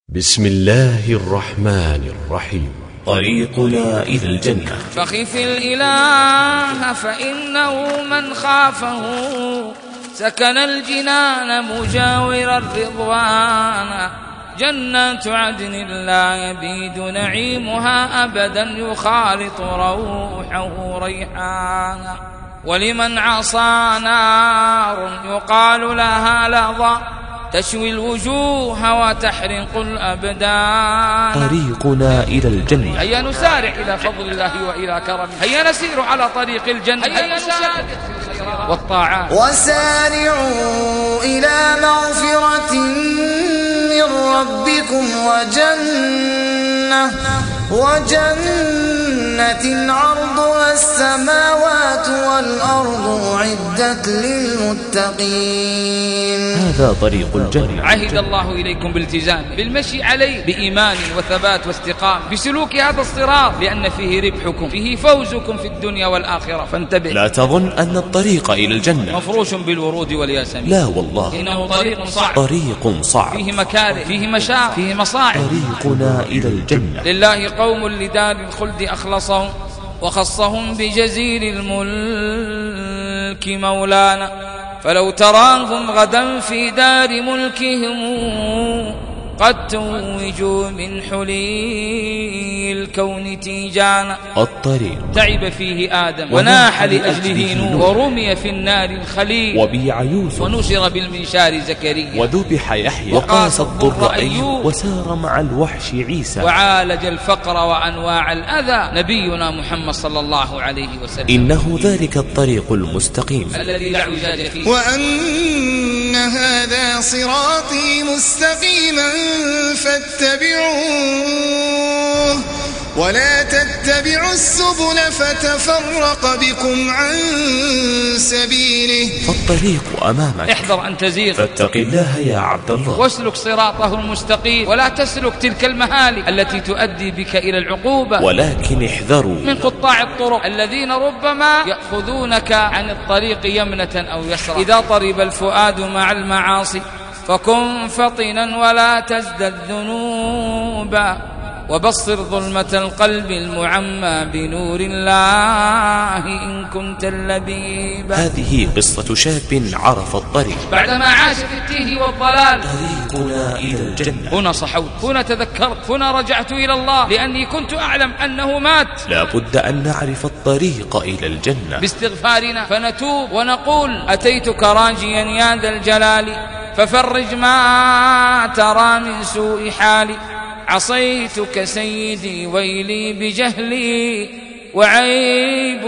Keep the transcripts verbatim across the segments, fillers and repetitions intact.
بسم الله الرحمن الرحيم. طريقنا إلى الجنة. فخف الإله فإنه من خافه سكن الجنان مجاور الرضوان. جنات عدن لا يبيد نعيمها أبدا يخالط روحه ريحانا. ولمن عصى نار يقال لها لظى تشوي الوجوه وتحرق الأبدان. طريقنا إلى الجنة. هيا نسارع إلى فضل الله وإلى كرمه، هيا نسير على طريق الجنة، هيا نسارع في الخيرات والطاعات. وسارعوا إلى مغفرة من ربكم وجنة وجنة عرضها السماوات والأرض أعدت للمتقين. هذا طريق الجنة. عهد الله إليكم بالتزام بالمشي عليه بإيمان وثبات واستقامة، بسلوك هذا الصراط، لأن فيه ربحكم، فيه فوزكم في الدنيا والآخرة. فانتبه، لا تظن أن الطريق إلى الجنة مفروش بالورود والياسمين، لا والله، إنه طريق صعب، طريق صعب، فيه مكاره، فيه مشاق، فيه مصاعب. طريقنا إلى الجنة. لله قوم لدار الخلد أخلصهم وخصهم بجزيل الملك مولانا. فلو تراهم غدا في دار ملكهم قد توجوا من حلي الكون تيجانا. الطريق تعب فيه آدم وناح لأجله نوح ورمي في النار الخليل وبيع يوسف ونشر بالمنشار زكريا وذبح يحيى وقاس الضر أيوب وسار مع الوحش عيسى وعالج الفقر وأنواع الأذى نبينا محمد صلى الله عليه وسلم. إنه ذلك الطريق المستقيم الذي لا اعوجاج فيه. وأن هذا صراطي مستقيما فاتبعوه ولا تتبعوا السبل فتفرق بكم عن سبيله. فالطريق أمامك، احذر أن تزيغ، فاتق الله يا عبد الله، واسلك صراطه المستقيم، ولا تسلك تلك المهالك التي تؤدي بك إلى العقوبة. ولكن احذروا من قطاع الطرق الذين ربما يأخذونك عن الطريق يمنة أو يسرا. إذا طرب الفؤاد مع المعاصي فكن فطنا ولا تزدد ذنوبا، وبصر ظلمة القلب المعمى بنور الله إن كنت اللبيبا. هذه قصة شاب عرف الطريق بعدما عاش في التيه والضلال. طريقنا إلى الجنة. هنا صحوت، هنا تذكرت، هنا رجعت إلى الله، لأني كنت أعلم أنه مات. لا بد أن نعرف الطريق إلى الجنة باستغفارنا فنتوب ونقول أتيتك راجيا يا ذا الجلال ففرج ما ترى من سوء حالي. عصيتك سيدي ويلي بجهلي وعيب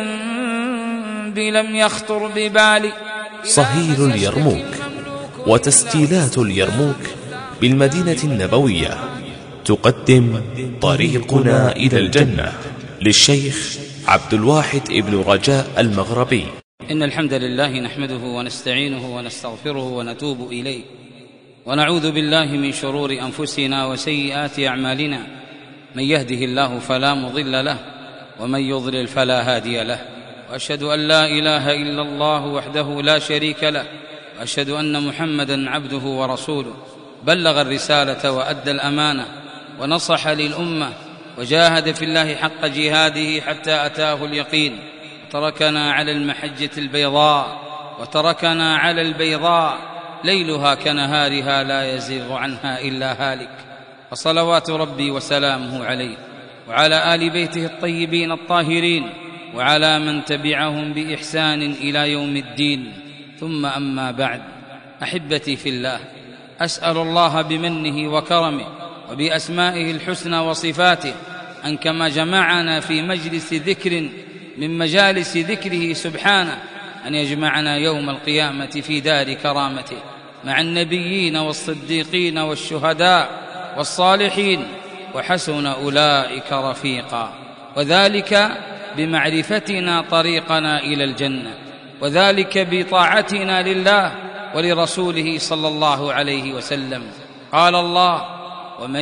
الذنب لم يخطر ببالي. صهيل اليرموك وتسجيلات اليرموك بالمدينة النبوية تقدم طريقنا إلى الجنة للشيخ عبد الواحد ابن رجاء المغربي. إن الحمد لله نحمده ونستعينه ونستغفره ونتوب إليه، ونعوذ بالله من شرور أنفسنا وسيئات أعمالنا. من يهده الله فلا مضل له ومن يضلل فلا هادي له. وأشهد أن لا إله إلا الله وحده لا شريك له، وأشهد أن محمدا عبده ورسوله. بلغ الرسالة وأدى الأمانة ونصح للأمة وجاهد في الله حق جهاده حتى أتاه اليقين. تركنا على المحجة البيضاء وتركنا على البيضاء ليلها كنهارها لا يزيغ عنها إلا هالك. فصلوات ربي وسلامه عليه وعلى آل بيته الطيبين الطاهرين وعلى من تبعهم بإحسان إلى يوم الدين. ثم أما بعد، أحبتي في الله، أسأل الله بمنه وكرمه وبأسمائه الحسنى وصفاته أن كما جمعنا في مجلس ذكر من مجالس ذكره سبحانه أن يجمعنا يوم القيامة في دار كرامته مع النبيين والصديقين والشهداء والصالحين وحسن أولئك رفيقا، وذلك بمعرفتنا طريقنا إلى الجنة، وذلك بطاعتنا لله ولرسوله صلى الله عليه وسلم. قال الله: ومن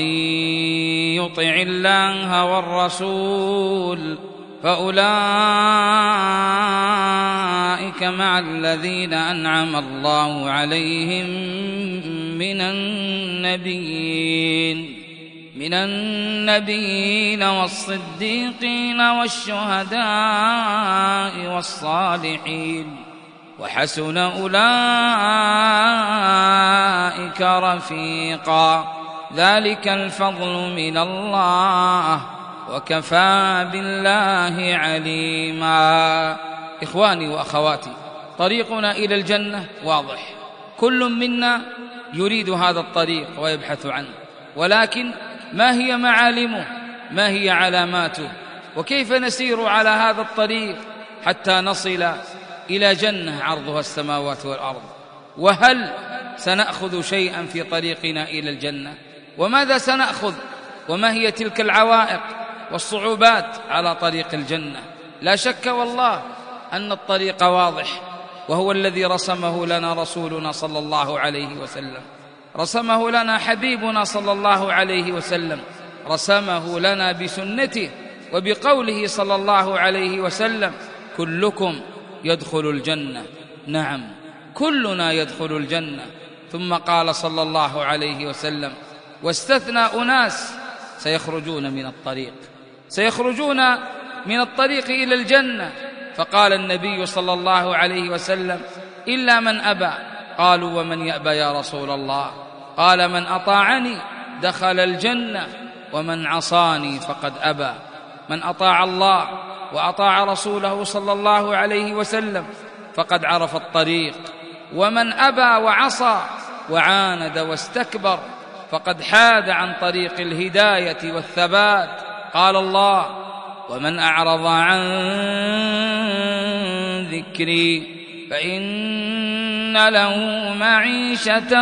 يطع الله والرسول فأولئك مع الذين أنعم الله عليهم من النبيين من النبيين والصديقين والشهداء والصالحين وحسن أولئك رفيقا ذلك الفضل من الله وكفى بالله عليما. إخواني وأخواتي، طريقنا إلى الجنة واضح، كل منا يريد هذا الطريق ويبحث عنه، ولكن ما هي معالمه؟ ما هي علاماته؟ وكيف نسير على هذا الطريق حتى نصل إلى جنة عرضها السماوات والأرض؟ وهل سنأخذ شيئا في طريقنا إلى الجنة؟ وماذا سنأخذ؟ وما هي تلك العوائق والصعوبات على طريق الجنة؟ لا شك والله أن الطريق واضح، وهو الذي رسمه لنا رسولنا صلى الله عليه وسلم، رسمه لنا حبيبنا صلى الله عليه وسلم، رسمه لنا بسنته وبقوله صلى الله عليه وسلم: كلكم يدخل الجنة. نعم، كلنا يدخل الجنة. ثم قال صلى الله عليه وسلم: واستثنى أناس سيخرجون من الطريق سيخرجون من الطريق إلى الجنة. فقال النبي صلى الله عليه وسلم: إلا من أبى. قالوا: ومن يأبى يا رسول الله؟ قال: من أطاعني دخل الجنة ومن عصاني فقد أبى. من أطاع الله وأطاع رسوله صلى الله عليه وسلم فقد عرف الطريق، ومن أبى وعصى وعاند واستكبر فقد حاد عن طريق الهداية والثبات. قال الله: ومن أعرض عن ذكري فإن له معيشة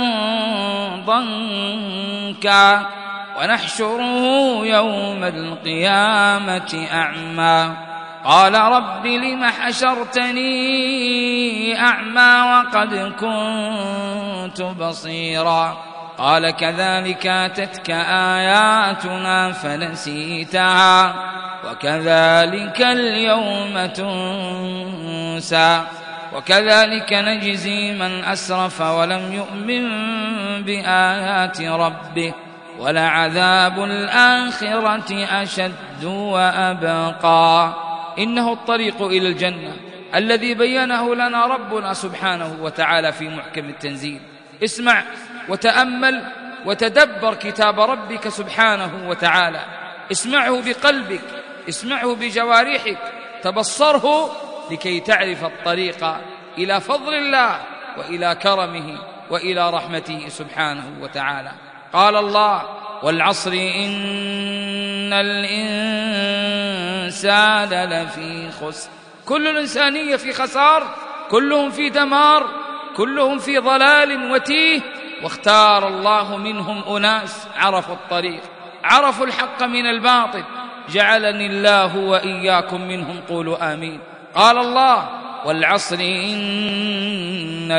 ضنكا ونحشره يوم القيامة أعمى. قال: رب لم حشرتني أعمى وقد كنت بصيرا. قال: كذلك أتتك آياتنا فنسيتها وكذلك اليوم تنسى وكذلك نجزي من أسرف ولم يؤمن بآيات ربه ولعذاب الآخرة أشد وأبقى. إنه الطريق إلى الجنة الذي بينه لنا ربنا سبحانه وتعالى في محكم التنزيل. اسمع وتأمل وتدبر كتاب ربك سبحانه وتعالى، اسمعه بقلبك، اسمعه بجوارحك، تبصره لكي تعرف الطريق إلى فضل الله وإلى كرمه وإلى رحمته سبحانه وتعالى. قال الله: والعصر إن الإنسان لفي خسر. كل الإنسانية في خسار، كلهم في دمار، كلهم في ضلال وتيه. واختار الله منهم أناس عرفوا الطريق، عرفوا الحق من الباطل. جعلني الله وإياكم منهم، قولوا آمين. قال الله: والعصر إن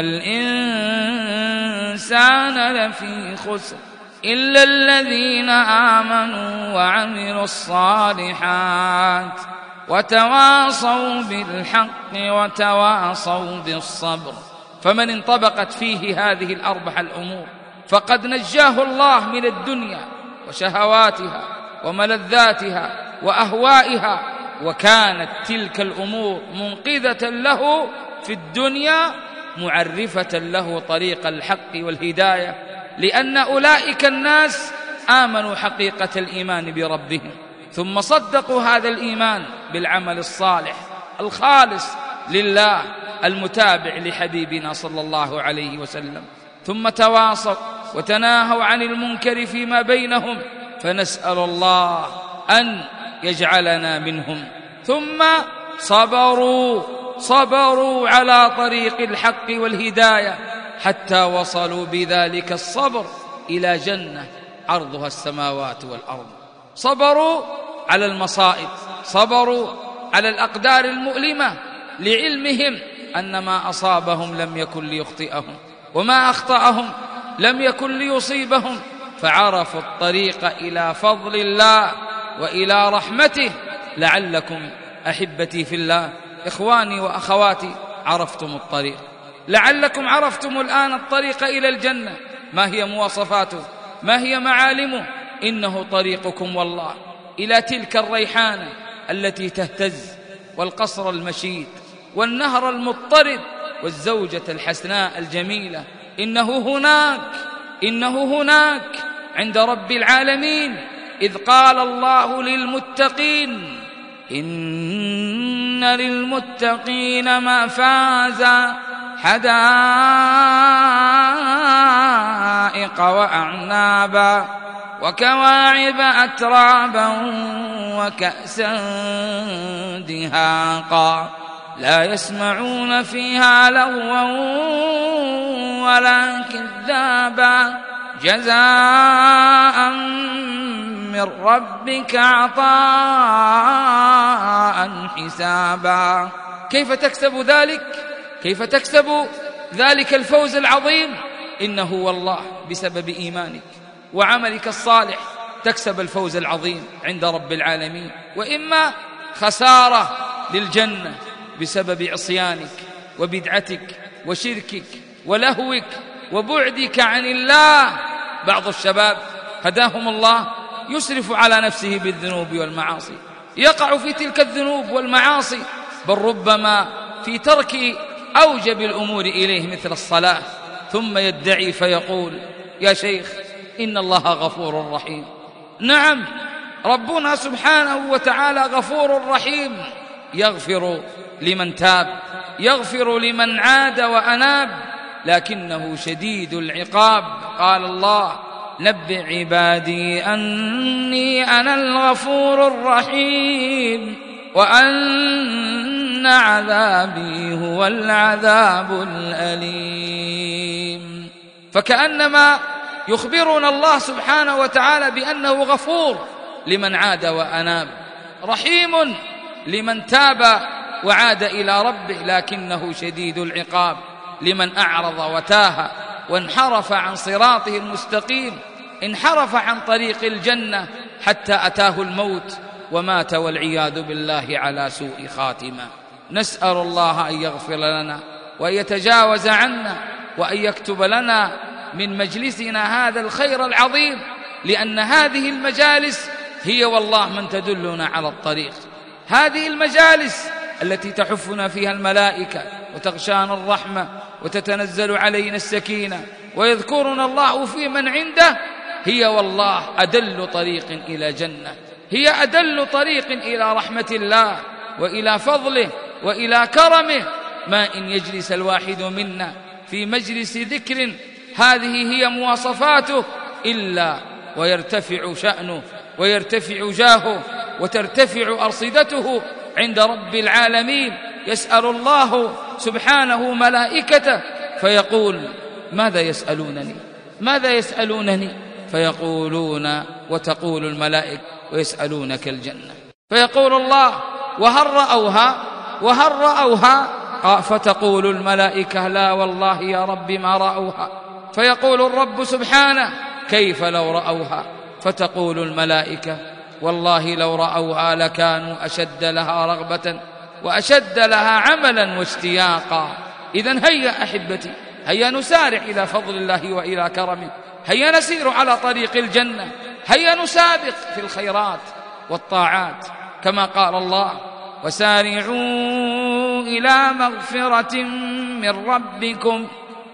الإنسان لفي خسر إلا الذين آمنوا وعملوا الصالحات وتواصوا بالحق وتواصوا بالصبر. فمن انطبقت فيه هذه الأربع الأمور فقد نجاه الله من الدنيا وشهواتها وملذاتها وأهوائها، وكانت تلك الأمور منقذة له في الدنيا، معرفة له طريق الحق والهداية، لأن أولئك الناس آمنوا حقيقة الإيمان بربهم، ثم صدقوا هذا الإيمان بالعمل الصالح الخالص لله المتابع لحبيبنا صلى الله عليه وسلم، ثم تواصوا وتناهوا عن المنكر فيما بينهم، فنسأل الله أن يجعلنا منهم. ثم صبروا صبروا على طريق الحق والهداية حتى وصلوا بذلك الصبر إلى جنة عرضها السماوات والأرض. صبروا على المصائب، صبروا على الأقدار المؤلمة، لعلمهم أن ما أصابهم لم يكن ليخطئهم وما أخطأهم لم يكن ليصيبهم، فعرفوا الطريق إلى فضل الله وإلى رحمته. لعلكم أحبتي في الله، إخواني وأخواتي، عرفتم الطريق، لعلكم عرفتم الآن الطريق إلى الجنة، ما هي مواصفاته؟ ما هي معالمه؟ إنه طريقكم والله إلى تلك الريحانة التي تهتز، والقصر المشيد، والنهر المضطرد، والزوجة الحسناء الجميلة. إنه هناك إنه هناك عند رب العالمين، إذ قال الله للمتقين: إن للمتقين مفازا، حدائق وأعنابا، وكواعب أترابا، وكأسا دهاقا، لا يسمعون فيها لغوا ولا كذابا، جزاء من ربك عطاء حسابا. كيف تكسب ذلك؟ كيف تكسب ذلك الفوز العظيم؟ إنه والله بسبب إيمانك وعملك الصالح تكسب الفوز العظيم عند رب العالمين. وإما خسارة للجنة بسبب عصيانك وبدعتك وشركك ولهوك وبعدك عن الله. بعض الشباب هداهم الله يسرف على نفسه بالذنوب والمعاصي، يقع في تلك الذنوب والمعاصي، بل ربما في ترك أوجب الأمور إليه مثل الصلاة، ثم يدعي فيقول: يا شيخ إن الله غفور رحيم. نعم، ربنا سبحانه وتعالى غفور رحيم، يغفر لمن تاب، يغفر لمن عاد وأناب، لكنه شديد العقاب. قال الله: نبئ عبادي أني أنا الغفور الرحيم وأن عذابي هو العذاب الأليم. فكأنما يخبرنا الله سبحانه وتعالى بأنه غفور لمن عاد وأناب، رحيم لمن تاب وعاد إلى ربه، لكنه شديد العقاب لمن أعرض وتاه وانحرف عن صراطه المستقيم، انحرف عن طريق الجنة حتى أتاه الموت ومات والعياذ بالله على سوء خاتمة. نسأل الله أن يغفر لنا وأن يتجاوز عنا وأن يكتب لنا من مجلسنا هذا الخير العظيم، لأن هذه المجالس هي والله من تدلنا على الطريق. هذه المجالس التي تحفنا فيها الملائكة وتغشانا الرحمة وتتنزل علينا السكينة ويذكرنا الله في من عنده، هي والله أدل طريق إلى جنة، هي أدل طريق إلى رحمة الله وإلى فضله وإلى كرمه. ما إن يجلس الواحد منا في مجلس ذكر هذه هي مواصفاته إلا ويرتفع شأنه ويرتفع جاهه وترتفع أرصدته عند رب العالمين. يسأل الله سبحانه ملائكته فيقول: ماذا يسألونني؟ ماذا يسألونني؟ فيقولون وتقول الملائكة: ويسألونك الجنة. فيقول الله: وهل رأوها؟ وهل رأوها؟ فتقول الملائكة: لا والله يا رب ما رأوها. فيقول الرب سبحانه: كيف لو رأوها؟ فتقول الملائكة: والله لو رأوها لكانوا أشد لها رغبة وأشد لها عملا واشتياقا. إذن هيا أحبتي، هيا نسارع إلى فضل الله وإلى كرمه، هيا نسير على طريق الجنة، هيا نسابق في الخيرات والطاعات كما قال الله: وسارعوا إلى مغفرة من ربكم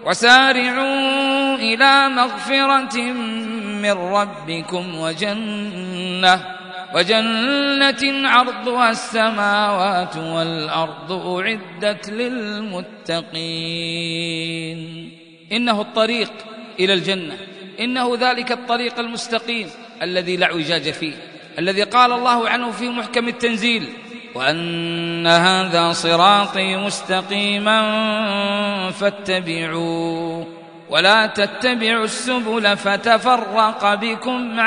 وسارعوا إلى مغفرة من ربكم وجنة وجنة عرضها السماوات والأرض أعدت للمتقين. إنه الطريق إلى الجنة، إنه ذلك الطريق المستقيم الذي لا اعوجاج فيه، الذي قال الله عنه في محكم التنزيل: وأن هذا صراطي مستقيما فاتبعوه ولا تتبعوا السبل فتفرق بكم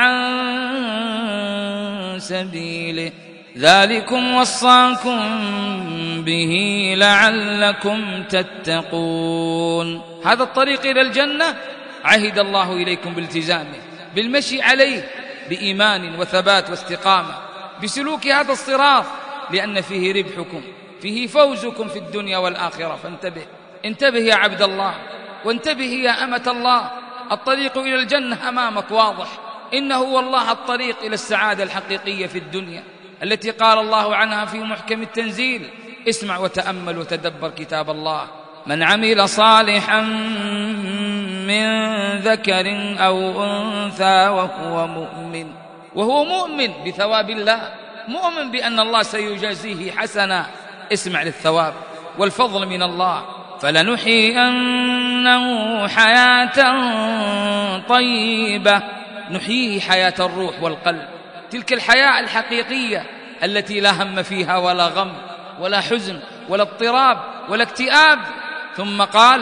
عن سبيله ذلكم وصاكم به لعلكم تتقون. هذا الطريق إلى الجنة عهد الله إليكم بالتزامه، بالمشي عليه بإيمان وثبات واستقامة، بسلوك هذا الصراط، لأن فيه ربحكم، فيه فوزكم في الدنيا والآخرة. فانتبه، انتبه يا عبد الله، وانتبه يا أمة الله، الطريق إلى الجنة أمامك واضح، إنه هو الله الطريق إلى السعادة الحقيقية في الدنيا التي قال الله عنها في محكم التنزيل. اسمع وتأمل وتدبر كتاب الله: من عمل صالحا من ذكر أو أنثى وهو مؤمن، وهو مؤمن بثواب الله، مؤمن بأن الله سيجازيه حسنا. اسمع للثواب والفضل من الله: فلنحيينه حياة طيبة. نحييه حياة الروح والقلب، تلك الحياة الحقيقية التي لا هم فيها ولا غم ولا حزن ولا اضطراب ولا اكتئاب. ثم قال: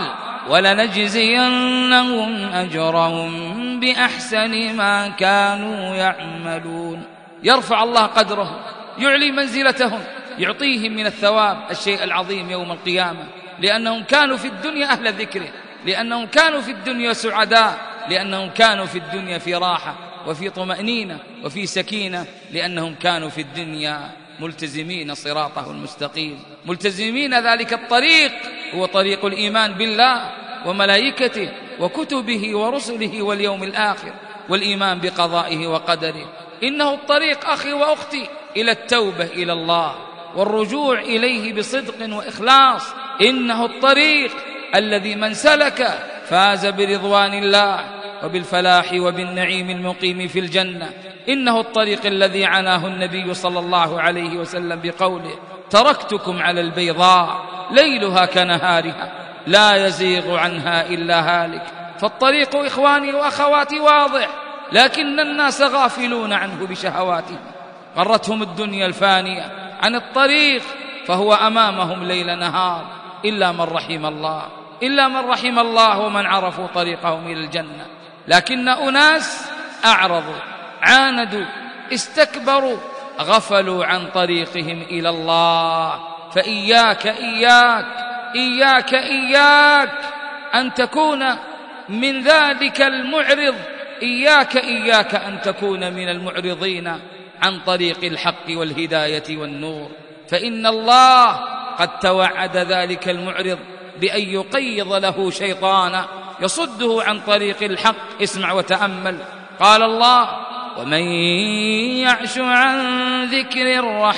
ولنجزينهم أجرهم بأحسن ما كانوا يعملون. يرفع الله قدرهم، يعلي منزلتهم، يعطيهم من الثواب الشيء العظيم يوم القيامة، لأنهم كانوا في الدنيا أهل ذكره، لأنهم كانوا في الدنيا سعداء، لأنهم كانوا في الدنيا في راحة وفي طمأنينة وفي سكينة، لأنهم كانوا في الدنيا ملتزمين صراطه المستقيم، ملتزمين ذلك الطريق، هو طريق الإيمان بالله وملائكته وكتبه ورسله واليوم الآخر، والإيمان بقضائه وقدره. إنه الطريق أخي وأختي إلى التوبة إلى الله والرجوع إليه بصدق وإخلاص. إنه الطريق الذي من سلك فاز برضوان الله وبالفلاح وبالنعيم المقيم في الجنة. إنه الطريق الذي عناه النبي صلى الله عليه وسلم بقوله: تركتكم على البيضاء ليلها كنهارها لا يزيغ عنها إلا هالك. فالطريق إخواني وأخواتي واضح، لكن الناس غافلون عنه بشهواتهم، غرتهم الدنيا الفانية عن الطريق، فهو أمامهم ليل نهار، إلا من رحم الله، إلا من رحم الله ومن عرفوا طريقهم إلى الجنة. لكن أناس أعرضوا، عاندوا، استكبروا، غفلوا عن طريقهم إلى الله. فإياك إياك إياك إياك أن تكون من ذلك المعرض، إياك إياك أن تكون من المعرضين عن طريق الحق والهداية والنور، فإن الله قد توعد ذلك المعرض بأن يقيض له شيطانا يصده عن طريق الحق. اسمع وتأمل: قال الله: ومن يعش عن ذكر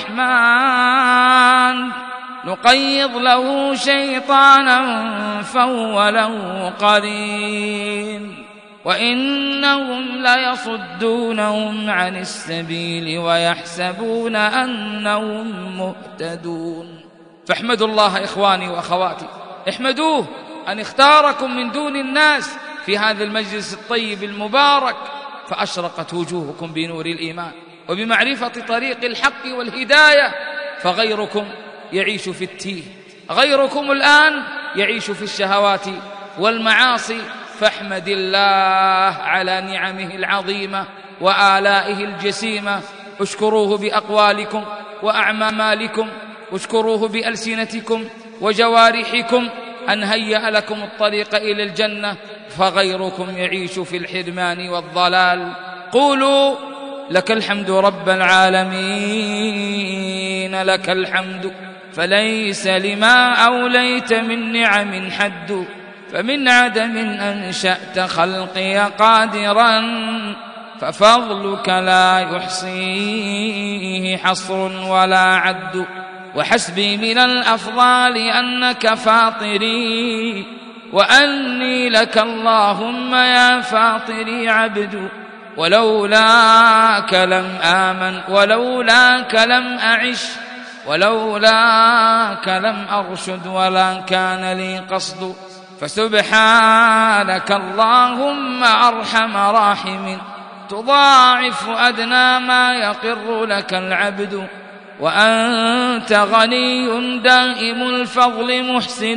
الرحمن نقيض له شيطانا فهو له قرين وإنهم ليصدونهم عن السبيل ويحسبون أنهم مهتدون. فاحمدوا الله إخواني وأخواتي، احمدوه أن اختاركم من دون الناس في هذا المجلس الطيب المبارك، فأشرقت وجوهكم بنور الإيمان وبمعرفة طريق الحق والهداية، فغيركم يعيش في التيه، غيركم الآن يعيش في الشهوات والمعاصي. فاحمد الله على نعمه العظيمة وآلائه الجسيمة، اشكروه بأقوالكم وأعمالكم، اشكروه بألسنتكم وجوارحكم أن هيأ لكم الطريق إلى الجنة، فغيركم يعيش في الحرمان والضلال. قولوا: لك الحمد رب العالمين، لك الحمد، فليس لما أوليت من نعم حد، فمن عدم أنشأت خلقي قادرا، ففضلك لا يحصيه حصر ولا عد. وحسبي من الأفضال أنك فاطري، وأني لك اللهم يا فاطري عبد، ولولاك لم آمن، ولولاك لم أعش، ولولاك لم أرشد، ولا كان لي قصد. فسبحانك اللهم أرحم راحم، تضاعف أدنى ما يقر لك العبد، وأنت غني دائم الفضل محسن،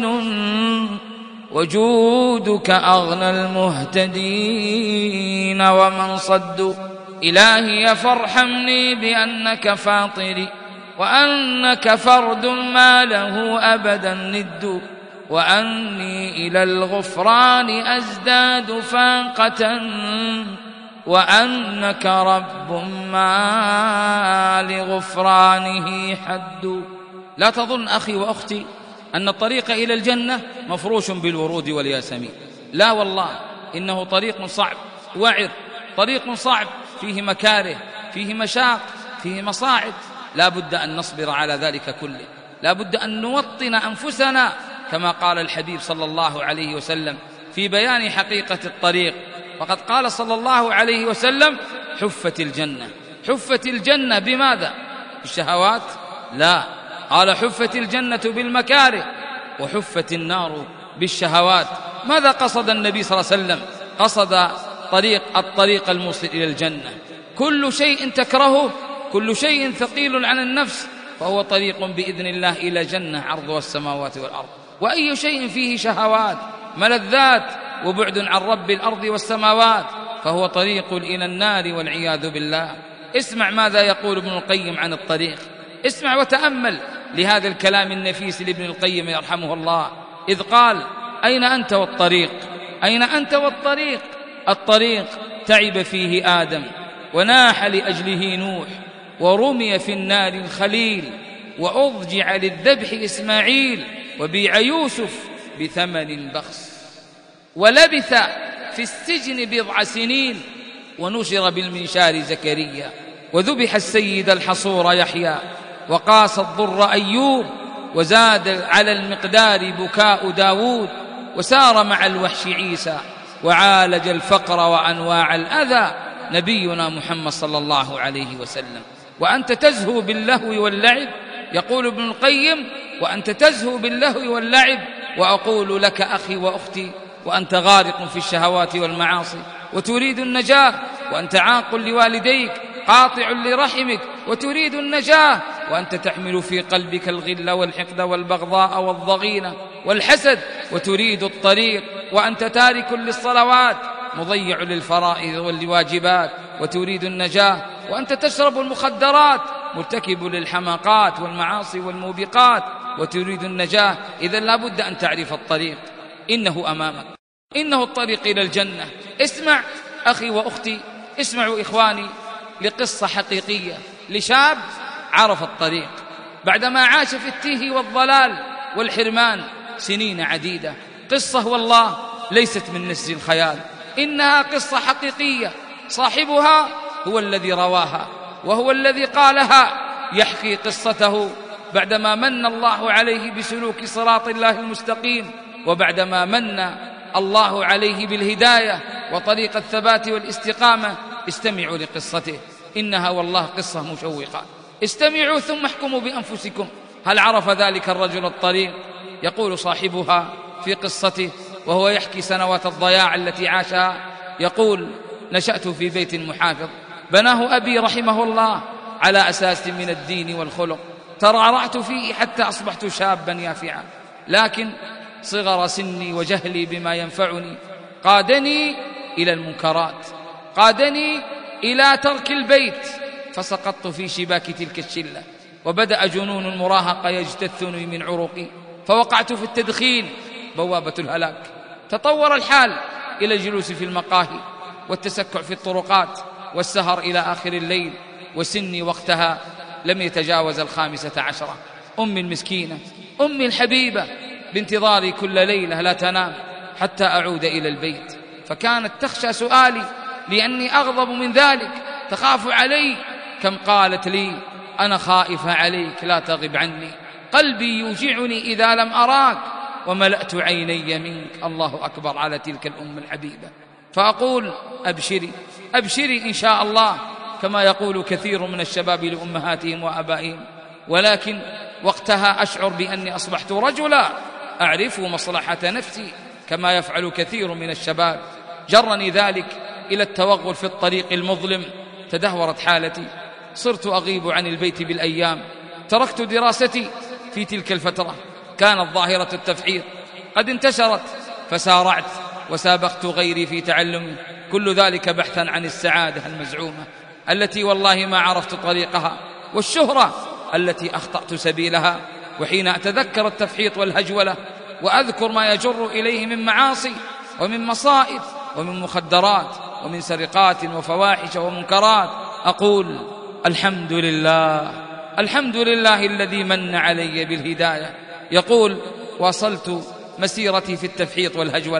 وجودك أغنى المهتدين ومن صدوا. إلهي فارحمني بأنك فاطري، وأنك فرد ما له أبدا ند، وأني إلى الغفران أزداد فاقة، وأنك رب ما لغفرانه حد. لا تظن أخي وأختي أن الطريق إلى الجنة مفروش بالورود والياسمين، لا والله، إنه طريق صعب وعر، طريق صعب فيه مكاره، فيه مشاق، فيه مصاعب، لا بد أن نصبر على ذلك كله، لا بد أن نوطن أنفسنا كما قال الحبيب صلى الله عليه وسلم في بيان حقيقة الطريق. فقد قال صلى الله عليه وسلم: حفت الجنة. حفت الجنة بماذا؟ بالشهوات؟ لا، قال: حفت الجنة بالمكاره، وحفت النار بالشهوات. ماذا قصد النبي صلى الله عليه وسلم؟ قصد طريق الطريق الموصل إلى الجنة. كل شيء تكرهه، كل شيء ثقيل على النفس، فهو طريق بإذن الله إلى جنة عرضها السماوات والأرض. وأي شيء فيه شهوات ملذات وبعد عن رب الأرض والسماوات فهو طريق إلى النار والعياذ بالله. اسمع ماذا يقول ابن القيم عن الطريق، اسمع وتأمل لهذا الكلام النفيس لابن القيم يرحمه الله، إذ قال: أين أنت والطريق؟ أين أنت والطريق؟ الطريق تعب فيه آدم، وناح لأجله نوح، ورمي في النار الخليل، وأضجع للذبح إسماعيل، وبيع يوسف بثمن بخس، ولبث في السجن بضع سنين، ونشر بالمنشار زكريا، وذبح السيد الحصور يحيى، وقاس الضر أيوب، وزاد على المقدار بكاء داود، وسار مع الوحش عيسى، وعالج الفقر وأنواع الأذى نبينا محمد صلى الله عليه وسلم. وأنت تزهو باللهو واللعب، يقول ابن القيم: وأنت تزهو باللهو واللعب، وأقول لك أخي وأختي، وأنت غارق في الشهوات والمعاصي، وتريد النجاة، وأنت عاق لوالديك قاطع لرحمك، وتريد النجاة، وأنت تحمل في قلبك الغل والحقد والبغضاء والضغينة والحسد، وتريد الطريق، وأنت تارك للصلوات مضيع للفرائض والواجبات، وتريد النجاة، وأنت تشرب المخدرات مرتكب للحماقات والمعاصي والموبقات، وتريد النجاة. إذن لا بد أن تعرف الطريق، إنه أمامك، إنه الطريق إلى الجنة. اسمع أخي وأختي، اسمعوا إخواني لقصة حقيقية لشاب عرف الطريق بعدما عاش في التيه والضلال والحرمان سنين عديدة. قصة والله ليست من نسج الخيال، إنها قصة حقيقية، صاحبها هو الذي رواها وهو الذي قالها، يحكي قصته بعدما من الله عليه بسلوك صراط الله المستقيم، وبعدما من الله عليه بالهداية وطريق الثبات والاستقامة. استمعوا لقصته، إنها والله قصة مشوقة. استمعوا ثم احكموا بأنفسكم، هل عرف ذلك الرجل الطريق؟ يقول صاحبها في قصته وهو يحكي سنوات الضياع التي عاشها، يقول: نشأت في بيت محافظ بناه أبي رحمه الله على أساس من الدين والخلق، ترعرعت فيه حتى أصبحت شابا يافعا، لكن صغر سني وجهلي بما ينفعني قادني إلى المنكرات، قادني إلى ترك البيت، فسقطت في شباك تلك الشلة، وبدأ جنون المراهقة يجتثني من عروقي، فوقعت في التدخين بوابة الهلاك. تطور الحال إلى الجلوس في المقاهي والتسكع في الطرقات والسهر إلى آخر الليل، وسني وقتها لم يتجاوز الخامسة عشرة. أمي المسكينة، أمي الحبيبة، بانتظاري كل ليلة لا تنام حتى أعود إلى البيت، فكانت تخشى سؤالي لأني أغضب من ذلك، تخاف علي، كم قالت لي: أنا خائفة عليك لا تغب عني، قلبي يوجعني إذا لم أراك، وملأت عيني منك. الله أكبر على تلك الأم الحبيبة. فأقول: أبشري أبشري إن شاء الله، كما يقول كثير من الشباب لأمهاتهم وأبائهم، ولكن وقتها أشعر بأني أصبحت رجلا أعرف مصلحة نفسي كما يفعل كثير من الشباب. جرني ذلك إلى التوغل في الطريق المظلم، تدهورت حالتي، صرت أغيب عن البيت بالأيام، تركت دراستي في تلك الفترة، كانت ظاهرة التفحيط قد انتشرت، فسارعت وسابقت غيري في تعلمي، كل ذلك بحثا عن السعادة المزعومة التي والله ما عرفت طريقها، والشهرة التي أخطأت سبيلها. وحين أتذكر التفحيط والهجولة وأذكر ما يجر إليه من معاصي ومن مصائب ومن مخدرات ومن سرقات وفواحش ومنكرات، أقول: الحمد لله، الحمد لله الذي من علي بالهداية. يقول: واصلت مسيرتي في التفحيط والهجولة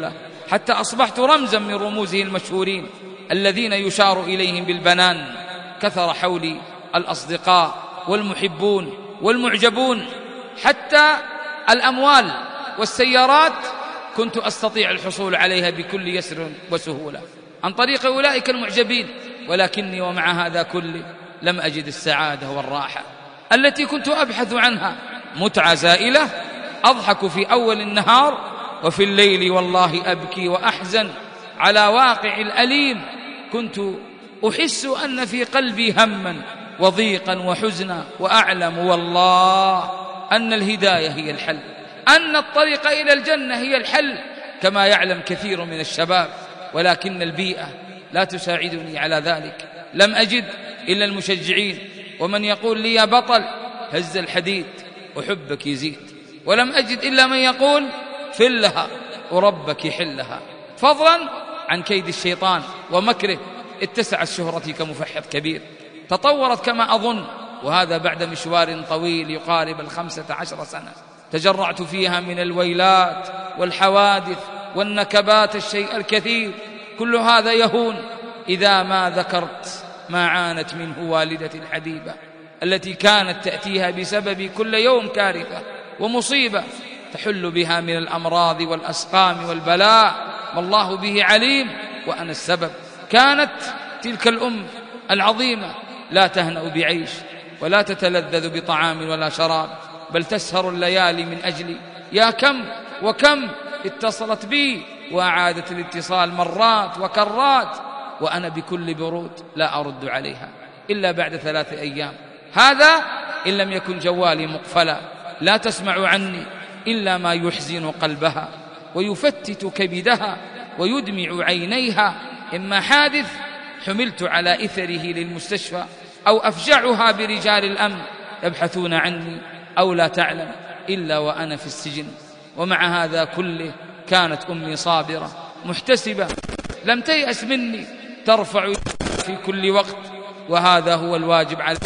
حتى أصبحت رمزا من رموزه المشهورين الذين يشار إليهم بالبنان. كثر حولي الأصدقاء والمحبون والمعجبون، حتى الأموال والسيارات كنت أستطيع الحصول عليها بكل يسر وسهولة عن طريق أولئك المعجبين، ولكني ومع هذا كله لم أجد السعادة والراحة التي كنت أبحث عنها. متعة زائلة، أضحك في أول النهار وفي الليل والله أبكي وأحزن على واقع الأليم. كنت أحس أن في قلبي هما وضيقا وحزنا، وأعلم والله أن الهداية هي الحل، أن الطريق إلى الجنة هي الحل، كما يعلم كثير من الشباب، ولكن البيئة لا تساعدني على ذلك. لم أجد إلا المشجعين ومن يقول لي يا بطل هز الحديد وحبك يزيد، ولم أجد إلا من يقول فلها وربك يحلها، فضلا عن كيد الشيطان ومكره. اتسعت شهرتي كمفحط كبير، تطورت كما أظن، وهذا بعد مشوار طويل يقارب الخمسة عشر سنة تجرعت فيها من الويلات والحوادث والنكبات الشيء الكثير. كل هذا يهون إذا ما ذكرت ما عانت منه والدتي الحبيبة التي كانت تأتيها بسبب كل يوم كارثة ومصيبة تحل بها من الأمراض والأسقام والبلاء، والله به عليم وأنا السبب. كانت تلك الأم العظيمة لا تهنأ بعيش ولا تتلذذ بطعام ولا شراب، بل تسهر الليالي من أجلي. يا كم وكم اتصلت بي وأعادت الاتصال مرات وكرات، وأنا بكل برود لا أرد عليها إلا بعد ثلاث أيام، هذا إن لم يكن جوالي مقفلا. لا تسمع عني إلا ما يحزن قلبها ويفتت كبدها ويدمع عينيها، إما حادث حملت على إثره للمستشفى، أو أفجعها برجال الأمن يبحثون عني، أو لا تعلم إلا وأنا في السجن. ومع هذا كله كانت أمي صابرة محتسبة، لم تيأس مني، ترفع في كل وقت، وهذا هو الواجب على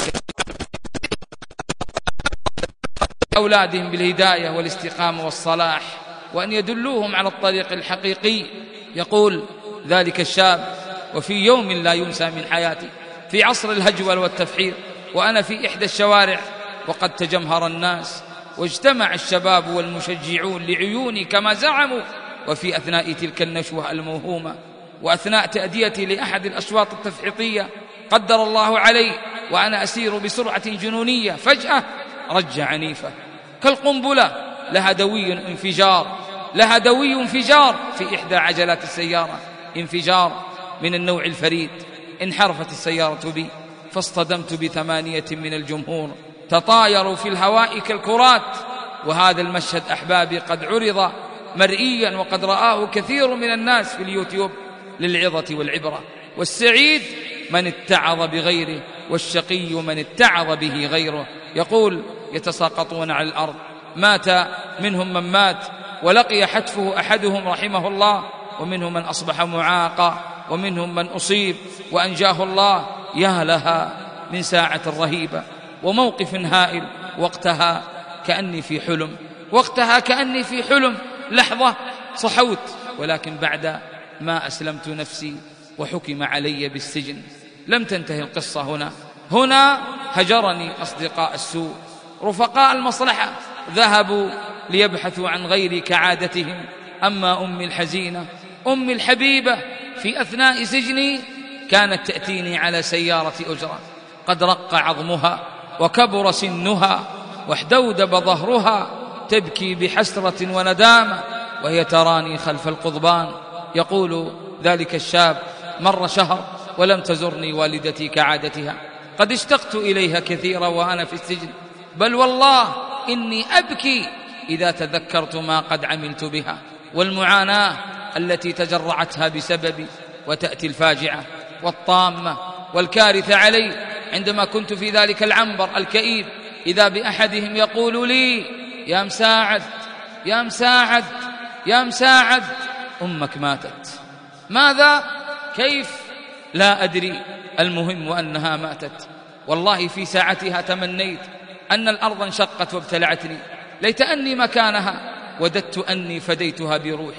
أولادهم بالهداية والاستقامة والصلاح، وأن يدلوهم على الطريق الحقيقي. يقول ذلك الشاب وفي يوم لا ينسى من حياتي، في عصر الهجول والتفحيط، وأنا في إحدى الشوارع وقد تجمهر الناس واجتمع الشباب والمشجعون لعيوني كما زعموا، وفي أثناء تلك النشوة الموهومة وأثناء تأديتي لأحد الأشواط التفحيطية قدر الله علي وأنا أسير بسرعة جنونية، فجأة رجة عنيفة كالقنبلة لها دوي انفجار لها دوي انفجار في إحدى عجلات السيارة، انفجار من النوع الفريد. انحرفت السيارة بي فاصطدمت بثمانية من الجمهور تطايروا في الهواء كالكرات. وهذا المشهد أحبابي قد عرض مرئيا وقد رآه كثير من الناس في اليوتيوب للعظة والعبرة. والسعيد من اتعظ بغيره، والشقي من اتعظ به غيره. يقول يتساقطون على الأرض، مات منهم من مات ولقي حتفه أحدهم رحمه الله، ومنهم من أصبح معاقا، ومنهم من أصيب وأنجاه الله. يا لها من ساعة رهيبة وموقف هائل، وقتها كأني في حلم وقتها كأني في حلم لحظة صحوت، ولكن بعد ما أسلمت نفسي وحكم علي بالسجن. لم تنتهي القصة هنا هنا هجرني أصدقاء السوء، رفقاء المصلحة، ذهبوا ليبحثوا عن غيري كعادتهم. أما أمي الحزينة، أمي الحبيبة، في أثناء سجني كانت تأتيني على سيارة أجرة، قد رق عظمها وكبر سنها واحدودب ظهرها، تبكي بحسرة وندامة وهي تراني خلف القضبان. يقول ذلك الشاب: مر شهر ولم تزرني والدتي كعادتها، قد اشتقت إليها كثيرا وأنا في السجن، بل والله إني أبكي إذا تذكرت ما قد عملت بها والمعاناة التي تجرعتها بسببي. وتأتي الفاجعة والطامة والكارثة علي عندما كنت في ذلك العنبر الكئيب، إذا بأحدهم يقول لي: يا مساعد يا مساعد يا مساعد، أمك ماتت. ماذا؟ كيف؟ لا أدري، المهم وأنها ماتت. والله في ساعتها تمنيت أن الأرض انشقت وابتلعتني، ليت أني مكانها، وددت أني فديتها بروحي.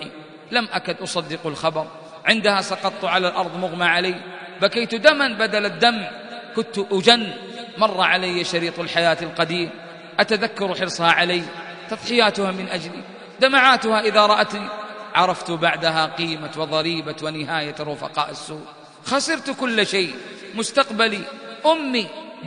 لم أكد أصدق الخبر. عندها سقطت على الأرض مغمى علي، بكيت دما بدل الدمع، كنت أجن. مر علي شريط الحياة القديم، أتذكر حرصها علي، تضحياتها من أجلي، دمعاتها إذا رأتني. عرفت بعدها قيمة وضريبة ونهاية رفقاء السوء. خسرت كل شيء، مستقبلي، أمي،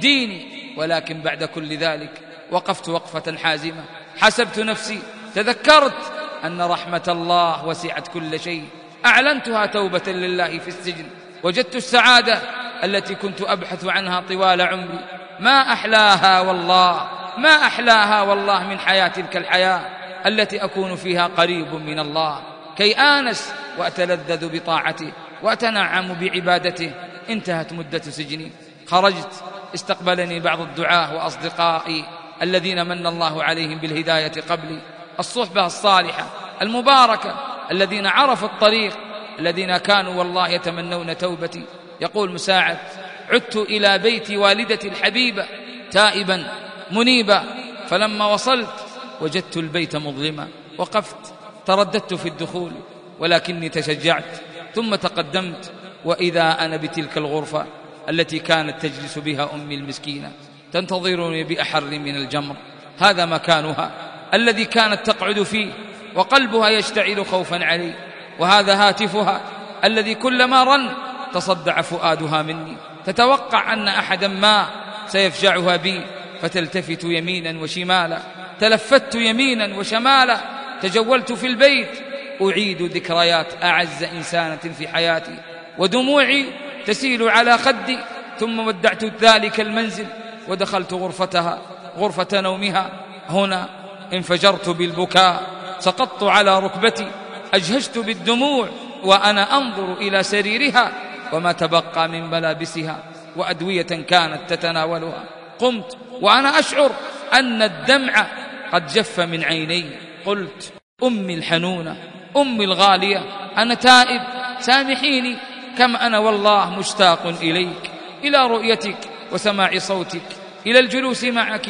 ديني، ولكن بعد كل ذلك وقفت وقفة حازمة. حسبت نفسي، تذكرت أن رحمة الله وسعت كل شيء. أعلنتها توبة لله في السجن. وجدت السعادة التي كنت أبحث عنها طوال عمري. ما أحلاها والله، ما أحلاها والله من حياة تلك الحياة التي أكون فيها قريب من الله، كي آنس وأتلذذ بطاعته وأتنعم بعبادته. انتهت مدة سجني، خرجت. استقبلني بعض الدعاة وأصدقائي الذين من الله عليهم بالهداية قبلي، الصحبة الصالحة المباركة، الذين عرفوا الطريق، الذين كانوا والله يتمنون توبتي. يقول مساعد: عدت إلى بيت والدتي الحبيبة تائبا منيبا، فلما وصلت وجدت البيت مظلما. وقفت، ترددت في الدخول، ولكني تشجعت، ثم تقدمت، وإذا أنا بتلك الغرفة التي كانت تجلس بها أمي المسكينة تنتظرني بأحر من الجمر. هذا مكانها الذي كانت تقعد فيه وقلبها يشتعل خوفا علي، وهذا هاتفها الذي كلما رن تصدع فؤادها مني، تتوقع أن أحدا ما سيفجعها بي، فتلتفت يمينا وشمالا. تلفت يمينا وشمالا، تجولت في البيت أعيد ذكريات أعز إنسانة في حياتي، ودموعي تسيل على خدي. ثم ودعت ذلك المنزل ودخلت غرفتها، غرفة نومها. هنا انفجرت بالبكاء، سقطت على ركبتي، أجهشت بالدموع وأنا أنظر إلى سريرها وما تبقى من ملابسها وأدوية كانت تتناولها. قمت وأنا أشعر أن الدمع قد جف من عيني. قلت: أمي الحنونة، أمي الغالية، أنا تائب، سامحيني، كم أنا والله مشتاق إليك، إلى رؤيتك وسماع صوتك، إلى الجلوس معك.